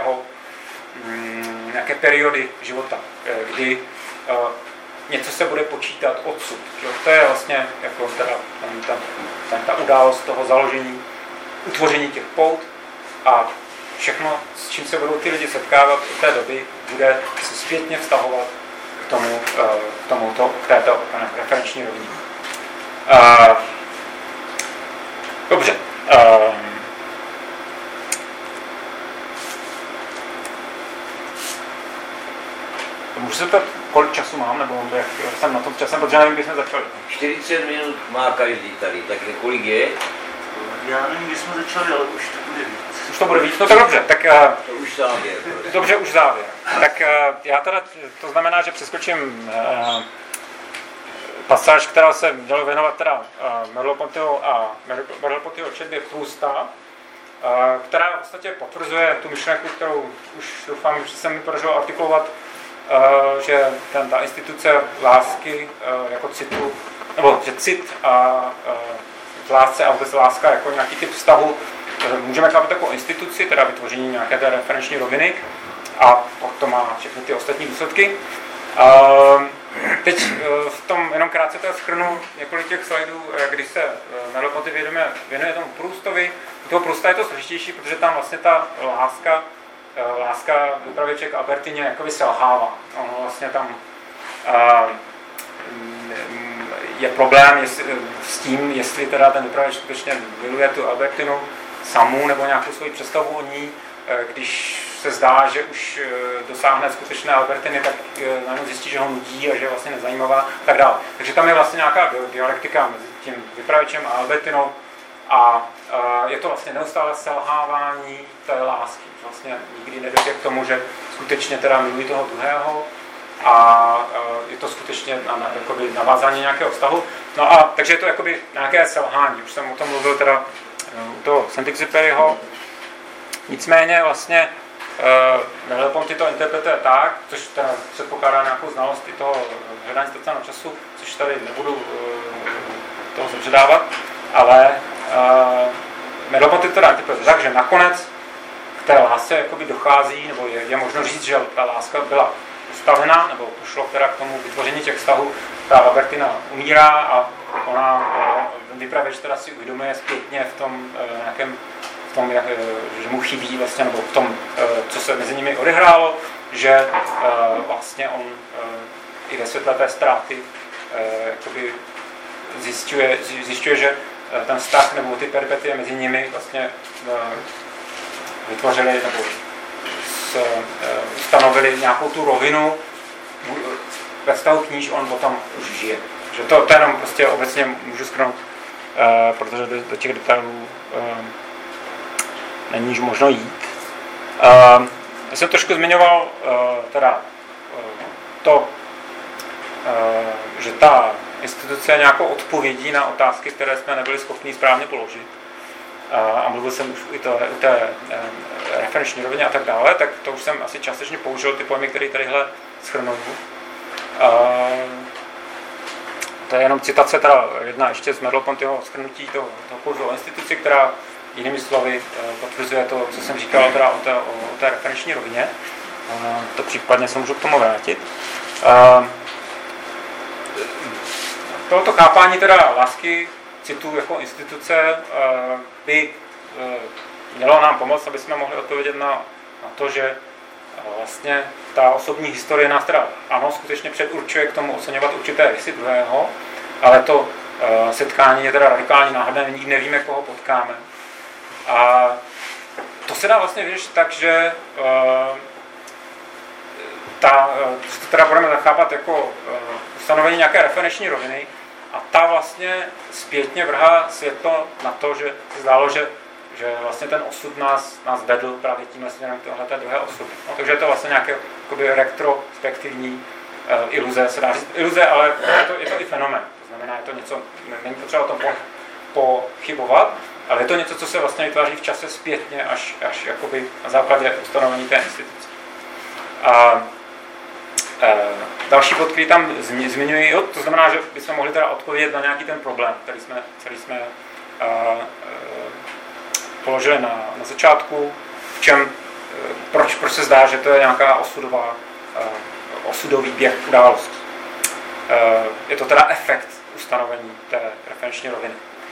nějaké periody života, kdy něco se bude počítat odsud. Že? To je vlastně jako ta událost toho založení, utvoření těch pout a všechno, s čím se budou ty lidi setkávat od té doby, bude se zpětně vztahovat k této referenční rovině. Dobře. Můžu se ptát, kolik času mám, nebo jak jsem na tom časem, protože nevím, kdy jsme začali. 40 minut má každý tady, takže kolik je? Já nevím, kdy jsme začali, ale už to bude víc. Už to bude víc? No tak dobře. Tak, to už závěr. Dobře, už závěr. Tak já teda, to znamená, že přeskočím pasáž, která se měla věnovat teda Merleau-Pontyho četbě Prousta, která v podstatě potvrzuje tu myšlenku, kterou už doufám, že se mi podařilo artikulovat, že ta instituce lásky jako citu, nebo že cit a v lásce a vůbec láska jako nějaký typ vztahu můžeme chápat jako instituci, teda vytvoření nějaké té referenční roviny a to má všechny ty ostatní důsledky. Teď v tom jenom krátce to shrnu několik těch slajdů, kdy se Merleau-Ponty věnuje tomu Proustovi. U toho Prousta je to složitější, protože tam vlastně ta láska vypravěček Albertině jako selhává. Ono vlastně tam je problém s tím, jestli teda ten vypravěč skutečně miluje tu Albertinu samu nebo nějakou svoji představu o ní, když se zdá, že už dosáhne skutečné Albertiny, tak najednou zjistí, že ho nudí a že je vlastně nezajímavá a tak dále. Takže tam je vlastně nějaká dialektika mezi tím vypravěčem a Albertinou a je to vlastně neustále selhávání té lásky. Vlastně nikdy nedojde k tomu, že skutečně teda milují toho druhého a je to skutečně jakoby navázání nějakého vztahu. No a takže je to jakoby nějaké selhání. Už jsem o tom mluvil teda u toho Saint-Exupéryho. Nicméně vlastně Merleau-Ponty to interpretuje tak, což teda předpokládá nějakou znalost i toho hledání ztraceného času, což tady nebudu toho předávat, ale Merleau-Ponty to interpretuje tak, že nakonec k té lásce jakoby dochází, nebo je možno říct, že ta láska byla ustavená, nebo došlo teda k tomu vytvoření těch vztahů, ta Albertina umírá a ona vypravěč teda si uvědomuje zpětně v tom nějakém že mu chybí vlastně, nebo v tom, co se mezi nimi odehrálo, že vlastně on i ve světle té ztráty jakoby zjišťuje, že ten vztah nebo ty peripetie mezi nimi vlastně vytvořili nebo ustanovili nějakou tu rovinu ve vztahu k níž on potom už žije. Že to jenom prostě obecně můžu shrnout, protože do těch detailů není už možno jít. Já jsem trošku zmiňoval teda to, že ta instituce je nějakou odpovědí na otázky, které jsme nebyli schopni správně položit. A mluvil jsem už i o té referenční rovině a tak dále, tak to už jsem asi částečně použil ty pojmy, které tadyhle shrnuju. To je jenom citace, teda jedna ještě z Merleau-Pontyho shrnutí toho kurzu o instituci, která jinými slovy potvrzuje to, co jsem říkal teda o té referenční rovině. To případně se můžu k tomu vrátit. Tohoto chápání teda lásky, citu jako instituce, by mělo nám pomoct, aby jsme mohli odpovědět na to, že vlastně ta osobní historie nás teda ano, skutečně předurčuje k tomu oceňovat určité rysy druhého, ale to setkání je teda radikálně náhodné, nikdy nevíme, koho potkáme. A to se dá vlastně vyřešit tak, že to teda budeme zachápat jako ustanovení nějaké referenční roviny a ta vlastně zpětně vrhá světlo na to, že se zdálo, že vlastně ten osud nás vedl právě tímhle směrem k tohleté druhé osoby. No, takže je to vlastně nějaké retrospektivní iluze, se dá říct iluze, ale je to i fenomén. To znamená, je to něco, není potřeba o tom pochybovat, ale je to něco, co se vlastně vytváří v čase zpětně, až jakoby na základě ustanovení té instituce. Další bod, který tam zmiňuji, to znamená, že bychom mohli teda odpovědět na nějaký ten problém, který jsme položili na začátku, proč se zdá, že to je nějaká osudový běh událostí. Je to teda efekt ustanovení té referenční roviny.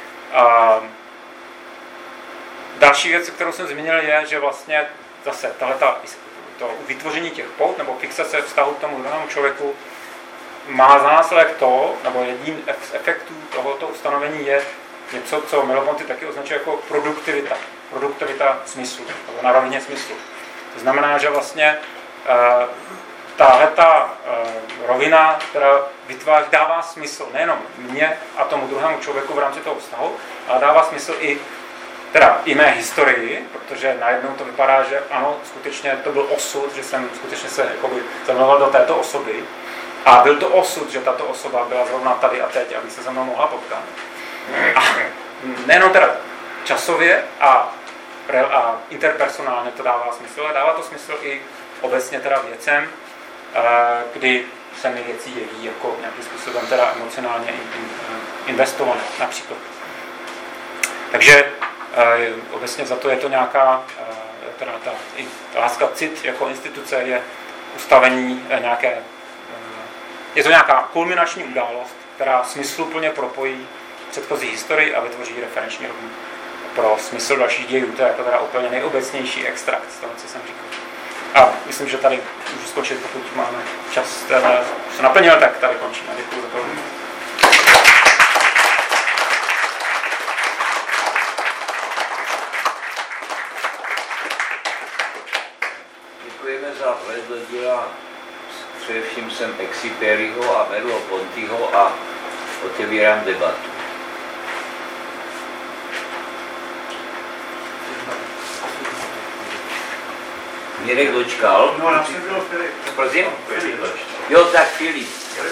Další věc, kterou jsem zmínil, je, že vlastně zase to vytvoření těch pout nebo fixace vztahu k tomu druhému člověku má za následek to, nebo jedním z efektů tohoto ustanovení je něco, co Merleau-Ponty taky označuje jako produktivita smyslu, nebo na rovině smyslu. To znamená, že vlastně tahleta rovina, která dává smysl nejenom mně a tomu druhému člověku v rámci toho vztahu, ale dává smysl i mé historii, protože najednou to vypadá, že ano, skutečně to byl osud, že jsem skutečně se zamiloval do této osoby a byl to osud, že tato osoba byla zrovna tady a teď, aby se se mnou mohla potkat. A nejenom teda časově a interpersonálně to dává smysl, ale dává to smysl i obecně teda věcem, kdy se mi věci jeví jako nějakým způsobem teda emocionálně investované například. Takže obecně za to je to nějaká, teda ta láska cit jako instituce je ustavení nějaké, je to nějaká kulminační událost, která smysluplně propojí předchozí historii a vytvoří referenční rovinu pro smysl dalších dějů. To je jako teda úplně nejobecnější extrakt z toho, co jsem říkal. A myslím, že tady můžu skončit, pokud máme čas, se naplnil, tak tady končíme. Děkuji za pozornost. díla především jsem Exupéryho a Merleau-Pontyho a otevírám debatu. Mirek dočkal? No, já jsem byl Filip. Prosím? Jo, tak Filip.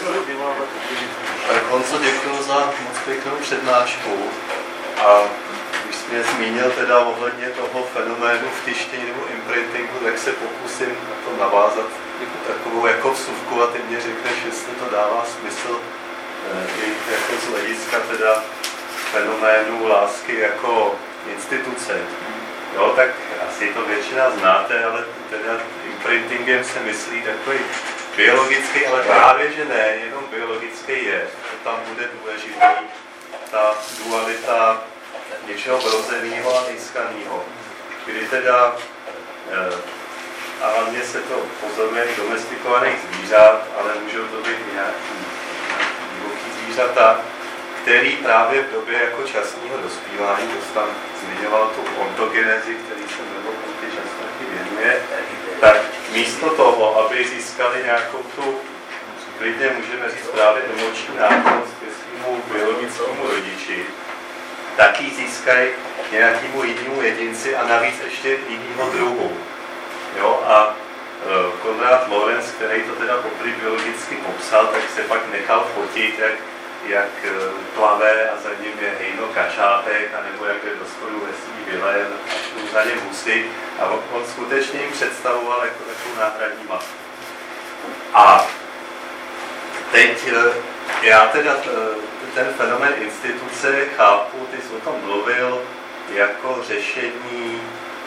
Tak Honzo, děkuji za moc pěknou přednášku. A když jsi mě zmínil teda ohledně toho fenoménu vtištění nebo imprintingu, tak se pokusím na to navázat takovou jako vsuvku a ty mě řekneš, jestli to dává smysl i jako z hlediska teda fenoménu lásky jako instituce. Jo, tak asi to většina znáte, ale teda imprintingem se myslí takový biologický, ale právě, že ne, jenom biologický je. To tam bude důležitý, ta dualita něčeho vrozeného a získaného. Kdy teda, a hlavně se to pozoruje domestikovaných zvířat, ale můžou to být nějaký divoký zvířata, který právě v době jako časného dospívání, to tam zmiňoval tu ontogenezi, který se Merleau-Ponty často taky věnuje, tak místo toho, aby získali nějakou tu, klidně můžeme říct právě emoční náklonnost ke svému biologickému rodiči, tak ji získají nějakému jinému jedinci a navíc ještě jiného druhu. Jo? A Konrad Lorenz, který to teda poprvé biologicky popsal, tak se pak nechal fotit, jak plave a za ním je hejno kačátek, anebo jak jde do schodu ve svý vile a šlou za něm husy. A on skutečně jim představoval jako takovou náhradní matku. A teď já teda ten fenomén instituce chápu, ty jsi o tom mluvil, jako řešení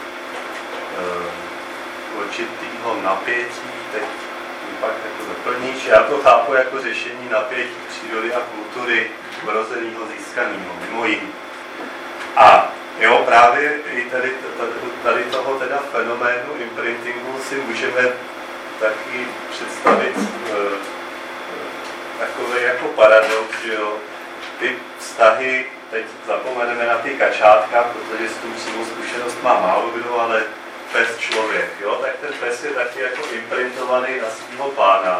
určitého napětí, teď pak jako doplníš. Já to chápu jako řešení napětí přírody a kultury vrozeného, získaného, mimo jiný. A jo, právě i tady toho teda fenoménu imprintingu si můžeme taky představit takový jako paradox, že jo, ty vztahy, teď zapomeneme na ty kačátka, protože s tou přímou zkušenost má málo kdo, ale pes člověk, jo, tak ten pes je taky jako imprintovaný na svého pána.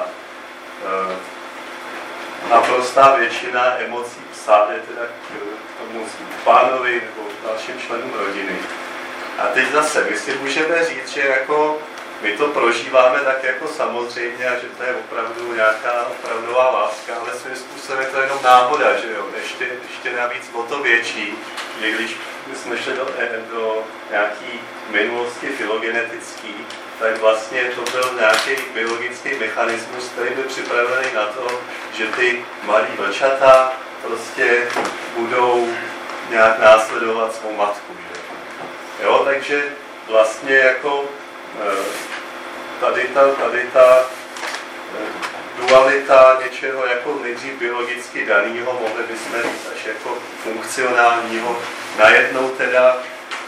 Naprostá většina emocí psa jde teda k tomu pánovi nebo dalším členům rodiny. A teď zase, my si můžeme říct, že jako my to prožíváme tak jako samozřejmě a že to je opravdu nějaká opravdová láska, ale svým způsobem je to jenom náhoda, že jo, ještě navíc o to větší, že když jsme šli do nějaký minulosti filogenetický, tak vlastně to byl nějaký biologický mechanismus, který byl připravený na to, že ty malí vlčata prostě budou nějak následovat svou matku, že? Jo, takže vlastně jako tady ta dualita něčeho jako nejdřív biologicky daného, mohli bychom říct až jako funkcionálního, najednou teda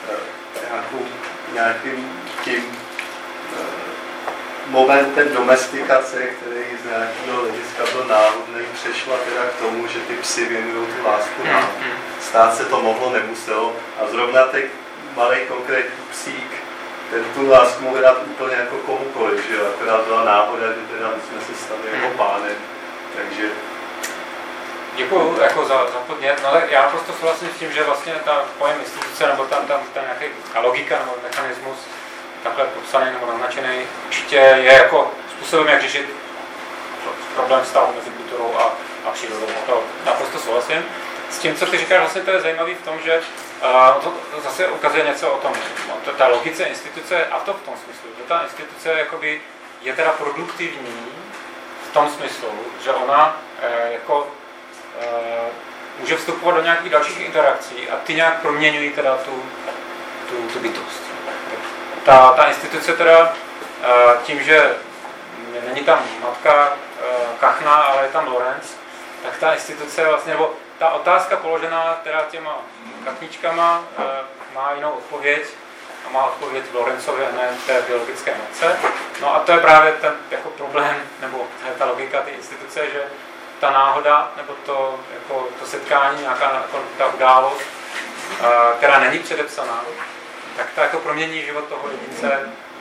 nějakým tím momentem domestikace, který z nějakého hlediska byl náhodný, přešla teda k tomu, že ty psy věnují tu lásku nám. Stát se to mohlo, nemuselo. A zrovna ten malý konkrétní psík, ten tu lásku mohl dát úplně jako komukoliv, že jo? Akorát byla náhoda, že teda my jsme se stali jako pánem. Takže... Děkuju jako za podnět, no ale já prostě souhlasím s tím, že vlastně ta pojem instituce nebo ta nějaká logika nebo mechanismus takhle popsaný nebo naznačený určitě je jako způsobem, jak řešit problém vztahu mezi kulturou a přírodou. To naprosto souhlasím. S tím, co ty říkáš, vlastně to je zajímavé v tom, že to zase ukazuje něco o tom, ta logice instituce a to v tom smyslu, že ta instituce jakoby je teda produktivní v tom smyslu, že ona jako může vstupovat do nějakých dalších interakcí a ty nějak proměňují teda tu bytost. Ta instituce teda tím, že není tam matka Kachna, ale je tam Lorenz, tak ta instituce vlastně, nebo ta otázka položená teda těma kachničkama má jinou odpověď a má odpověď v Lorenzově, ne té biologické matce. No a to je právě ten jako problém, nebo ta logika té instituce, že ta náhoda, nebo to setkání, nějaká ta událost, která není předepsaná, tak ta jako promění život toho jedince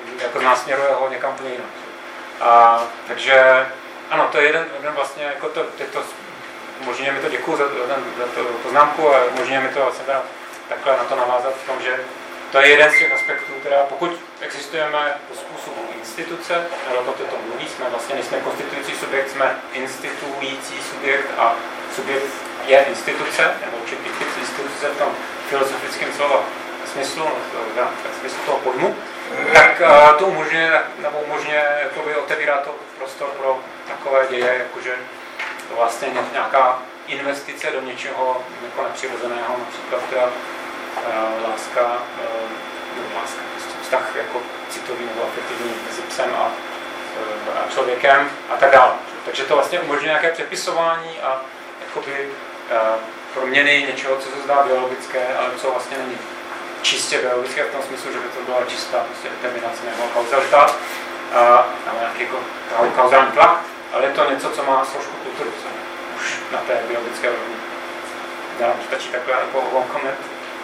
jako násměruje ho někam úplně jinak. A, takže ano, to je jeden vlastně, jako to umožňuje mi to, děkuju za tu poznámku a umožňuje mi to vlastně takhle na to navázat v tom, že to je jeden z těch aspektů, teda pokud existujeme po způsobu instituce, nebo to mluví, jsme vlastně nejsme konstituující subjekt, jsme instituující subjekt a subjekt je instituce, nebo určitý typ instituce v tom filozofickém slova smyslu, v smyslu toho pojmu, tak to umožňuje otevírat to prostor pro takové děje, jakože vlastně nějaká investice do něčeho jako nepřirozeného, například teda láska, vztah jako citový nebo afektivní mezi psem a člověkem a tak dále. Takže to vlastně umožňuje nějaké přepisování a jakoby proměny něčeho, co se zdá biologické, ale co vlastně není čistě biologické v tom smyslu, že by to byla čistá prostě determinace nebo kauzalita, nebo nějaký jako kauzální tlak, ale je to něco, co má složku kultury, už na té biologické rovni. Stačí takhle jako one comment.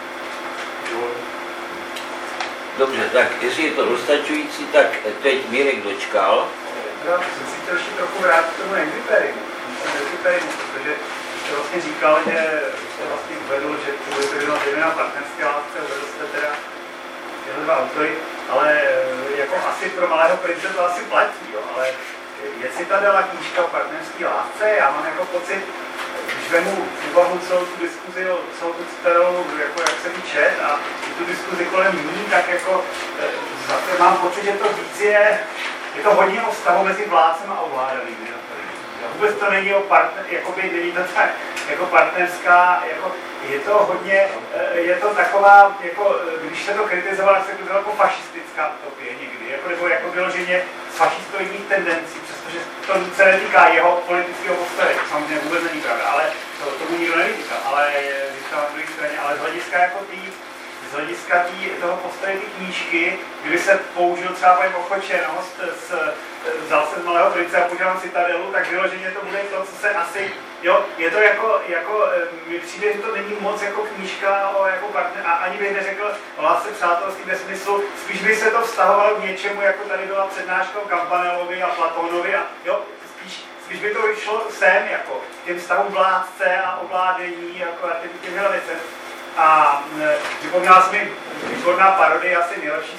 Dobře, tak jestli je to dostačující, tak teď Mirek dočkal. Já jsem si chtěl ještě trochu vrátit k tomu exiperimu, protože jste vlastně říkal, že jste vlastně uvedl, že to bude vyvinul zejména partnerské lásce, uvedl jste teda tyhle dva autory, ale jako asi pro malého prince to asi platí, jo, ale je Citadela knížka o partnerské lásce, já mám jako pocit, když vemu v úvahu celou tu diskuzi o celou tu Citadelu, jako jak jsem ji čet a tu diskuzi kolem ní, tak jako zase mám pocit, že to víc je to hodně o vztahu mezi vládcem a ovládaným. Vůbec to není o není to tak jako partnerská, jako je to hodně, je to taková, jako když se to kritizovalo, tak se to jako fašistická utopie někdy, nebo jako vyloženě z fašistoidních tendencí, přestože to se netýká jeho politického postoje, samozřejmě vůbec není pravda, ale tomu nikdo nevytýká, ale říkám na druhé straně, ale z hlediska jako toho postoje ty knížky, kdyby se použil třeba paní ochočenost, vzal se z Malého prince a použil Citadelu, tak vyloženě to bude to, co se asi, jo, je to jako mi přijde, že to není moc jako knížka o jako partner, a ani bych neřekl o lásce přátelství ve smyslu, spíš by se to vztahovalo k něčemu, jako tady byla přednáška o Campanelovi a Platónovi a jo, spíš by to šlo sem, jako těm vztahům vládce a ovládení, jako a těmhle věcem. A připomněla se mi výborná parodie, asi nejlepší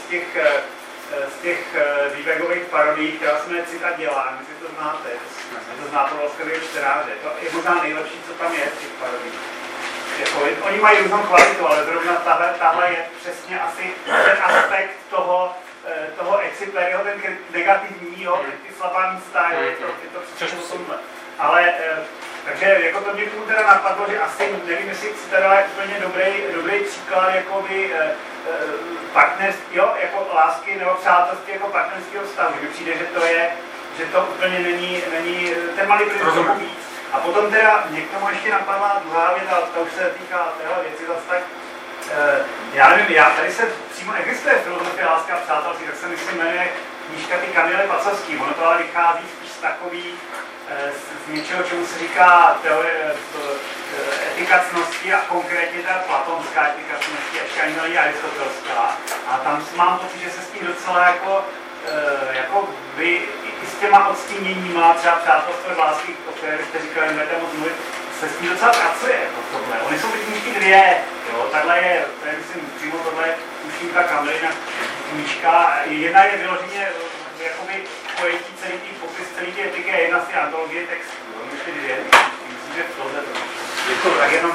z těch Liebegových parodií, která se jmenuje Cita dělá, jestli to znáte, to zná to Volskového čtenáře. To je možná nejlepší, co tam je z těch parodií. Jako, oni mají různou kvalitu, ale zrovna tahle je přesně asi ten aspekt toho exiperiho, ten negativní, jo, ty slabá místa, je to přesně tohle. Ale takže jako to mě k tomu teda napadlo, že asi nevím, jestli Citadela je úplně dobrý příklad jakoby partnerství, jo, jako lásky nebo přátelství jako partnerského vztahu. Mně přijde, že to úplně není ten malý princ tomu víc. A potom teda mě k tomu ještě napadla druhá věc, ale to už se týká téhle věci zase tak. Já nevím, tady se přímo existuje filozofie láska a přátelství, tak se myslím jmenuje knížka ty Kamily Pacovský. Ono to ale vychází spíš z takový z něčeho, čemu se říká teorie etika ctnosti a konkrétně ta platonská etika ctnosti, ještě ani není aristotelská. A tam mám pocit, že se s tím docela jako vy i s těma odstíněníma, třeba přátelství lásky, o které byste říkali, nebudete moc mluvit, se s tím docela pracuje jako tohle. Ony jsou ty knížky dvě, jo, tahle je, to je myslím přímo tohle tušníka Kamilina knížka. Jedna je vyloženě jakoby pojetí celý tý popis, celý ty etiky a jedna z té antologie textů. Ještě dvě, myslím, že v tohle to. Děkuji, tak jenom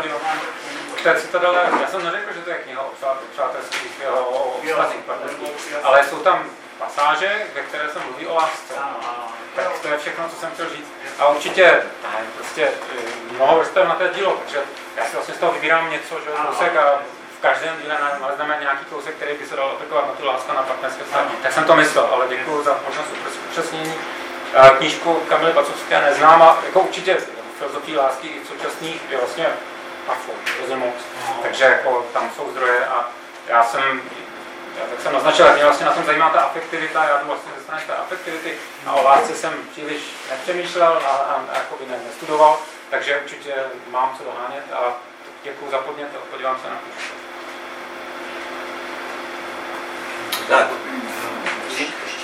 to je Citadela, já jsem neřekl, že to je kniha o přátelských, o vztazích partnerských, ale jsou tam pasáže, ve které se mluví o lásce. Tak to je všechno, co jsem chtěl říct. A určitě, prostě mnoho vrstev na té dílo, protože já si vlastně z toho vybírám něco, že kousek a v každém díle nalezneme nějaký kousek, který by se dal aplikovat na tu lásku na partnerské vztahy. Tak jsem to myslel, ale děkuji za možnost upřesnění. Knížku Kamily Pacovské neznám a jako určitě filozofii lásky i v současných je vlastně rozumou. Takže jako tam jsou zdroje a já tak jsem naznačil, že mě vlastně na tom zajímá ta afektivita, já jdu vlastně ze strany té afektivity a o lásce jsem příliš nepřemýšlel a jakoby nestudoval, takže určitě mám co dohánět a děkuji za podnět a podívám se na knížku. Tak,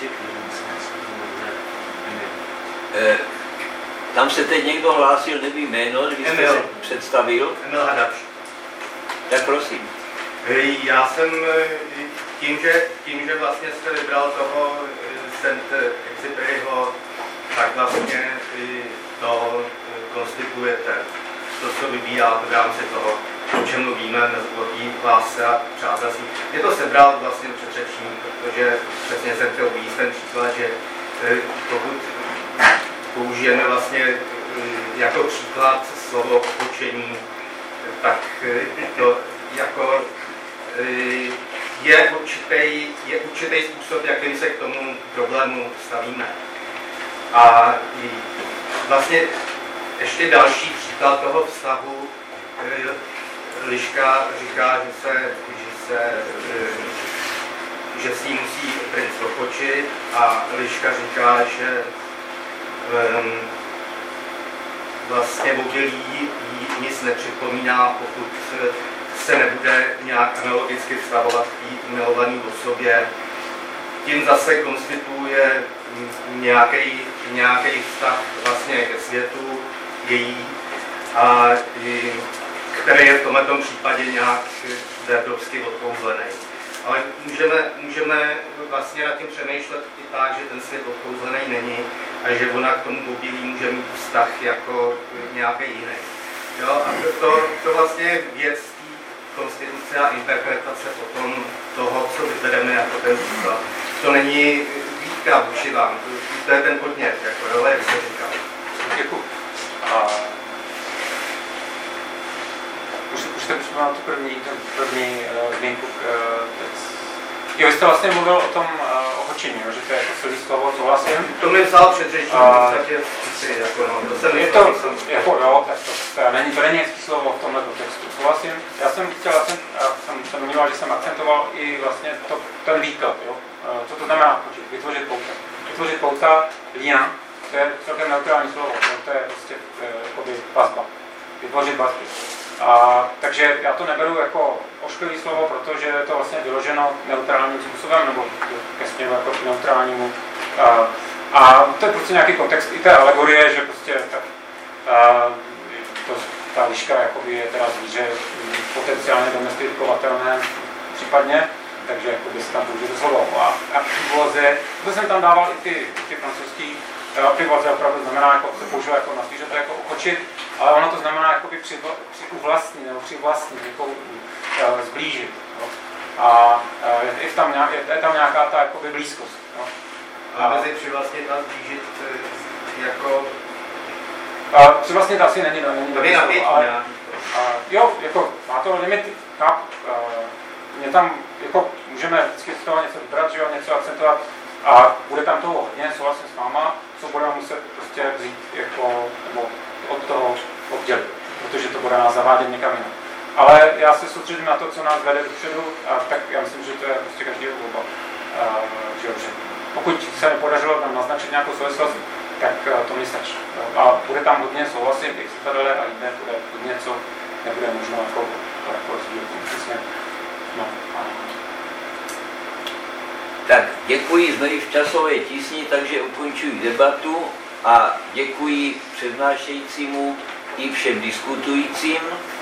Tam se teď někdo hlásil, nevím jméno, kdybyste Emil. se představil. Emil Hadač. Tak prosím. Já jsem tím, že vlastně jste vybral toho Saint-Exupéryho, tak vlastně to konstituujete. To, co vybíráte v rámci toho, o čem mluvíme, mezilodí, lásce a přátelství. Mě to sebral vlastně předřečník, protože přesně jsem chtěl uvést ten příklad, že pokud použijeme vlastně jako příklad slovo odpočení, tak to jako je určitý způsob, jakým se k tomu problému stavíme. A vlastně ještě další příklad toho vztahu, Liška říká, že si musí princ odpočit a Liška říká, že vlastně obilí jí nic nepřipomíná, pokud se nebude nějak analogicky vztahovat k milovaný osobě. Tím zase konstituuje nějaký vztah vlastně ke světu její, a který je v tomto případě nějak derdovsky odkouzlený. Ale můžeme vlastně nad tím přemýšlet i tak, že ten svět odkouzlený není a že ona k tomu obilí může mít vztah jako nějaký jiný. Jo? A to vlastně je věc konstituce a interpretace potom toho, co vybereme jako ten příklad. To není výtka vůči vám, to je ten podnět, jako role, jak se říká. Děkuji. Můžete připomínat tu první zmínku. Jo, vy jste vlastně mluvil o tom ochočení, že to je jako silný slovo, co vlastně. To mi vzal předřečník, v podstatě jako no, to jsem je to, jako jo, tak to není hezký slovo v tomhle textu. Souhlasím. Já jsem domníval, že jsem akcentoval i vlastně ten výklad, jo. Co to znamená ochočit, vytvořit pouta. Vytvořit pouta, lien, to je celkem neutrální slovo, to je prostě vazba. Vytvořit vazby. Takže já to neberu jako ošklivý slovo, protože je to vlastně vyloženo neutrálním způsobem, nebo ke směru jako k neutrálnímu. A to je prostě nějaký kontext i té alegorie, že prostě ta liška je teda zvíře potenciálně domestikovatelné případně, takže se tam použije to slovo. A přivoze, to jsem tam dával i ty francouzský, privoze opravdu znamená, jako se používá jako na zvířete, jako ochočit, ale ono to znamená jakoby přivlastnit nebo přivlastnit, jako zblížit. Jo. A je tam nějaká ta jakoby blízkost. Jo. A mezi přivlastnit a zblížit jako... Přivlastnit asi není dobrý slovo, ale... Jo, jako má to limity, chápu. Mě tam, jako můžeme vždycky z toho něco vybrat, že jo, něco akcentovat, a bude tam toho hodně, souhlasím s váma, co budeme muset prostě vzít jako, nebo od toho oddělit, protože to bude nás zavádět někam jinam. Ale já se soustředím na to, co nás vede dopředu, a tak já myslím, že to je prostě každý volba. Že pokud se mi podařilo tam naznačit nějakou souvislost, tak to mi stačí. A bude tam hodně, souhlasím, i citadele a jiné, bude hodně, co nebude možno jako rozdíl. No, Tak děkuji, jsme v časové tísni, takže ukončuji debatu a děkuji přednášejícímu i všem diskutujícím.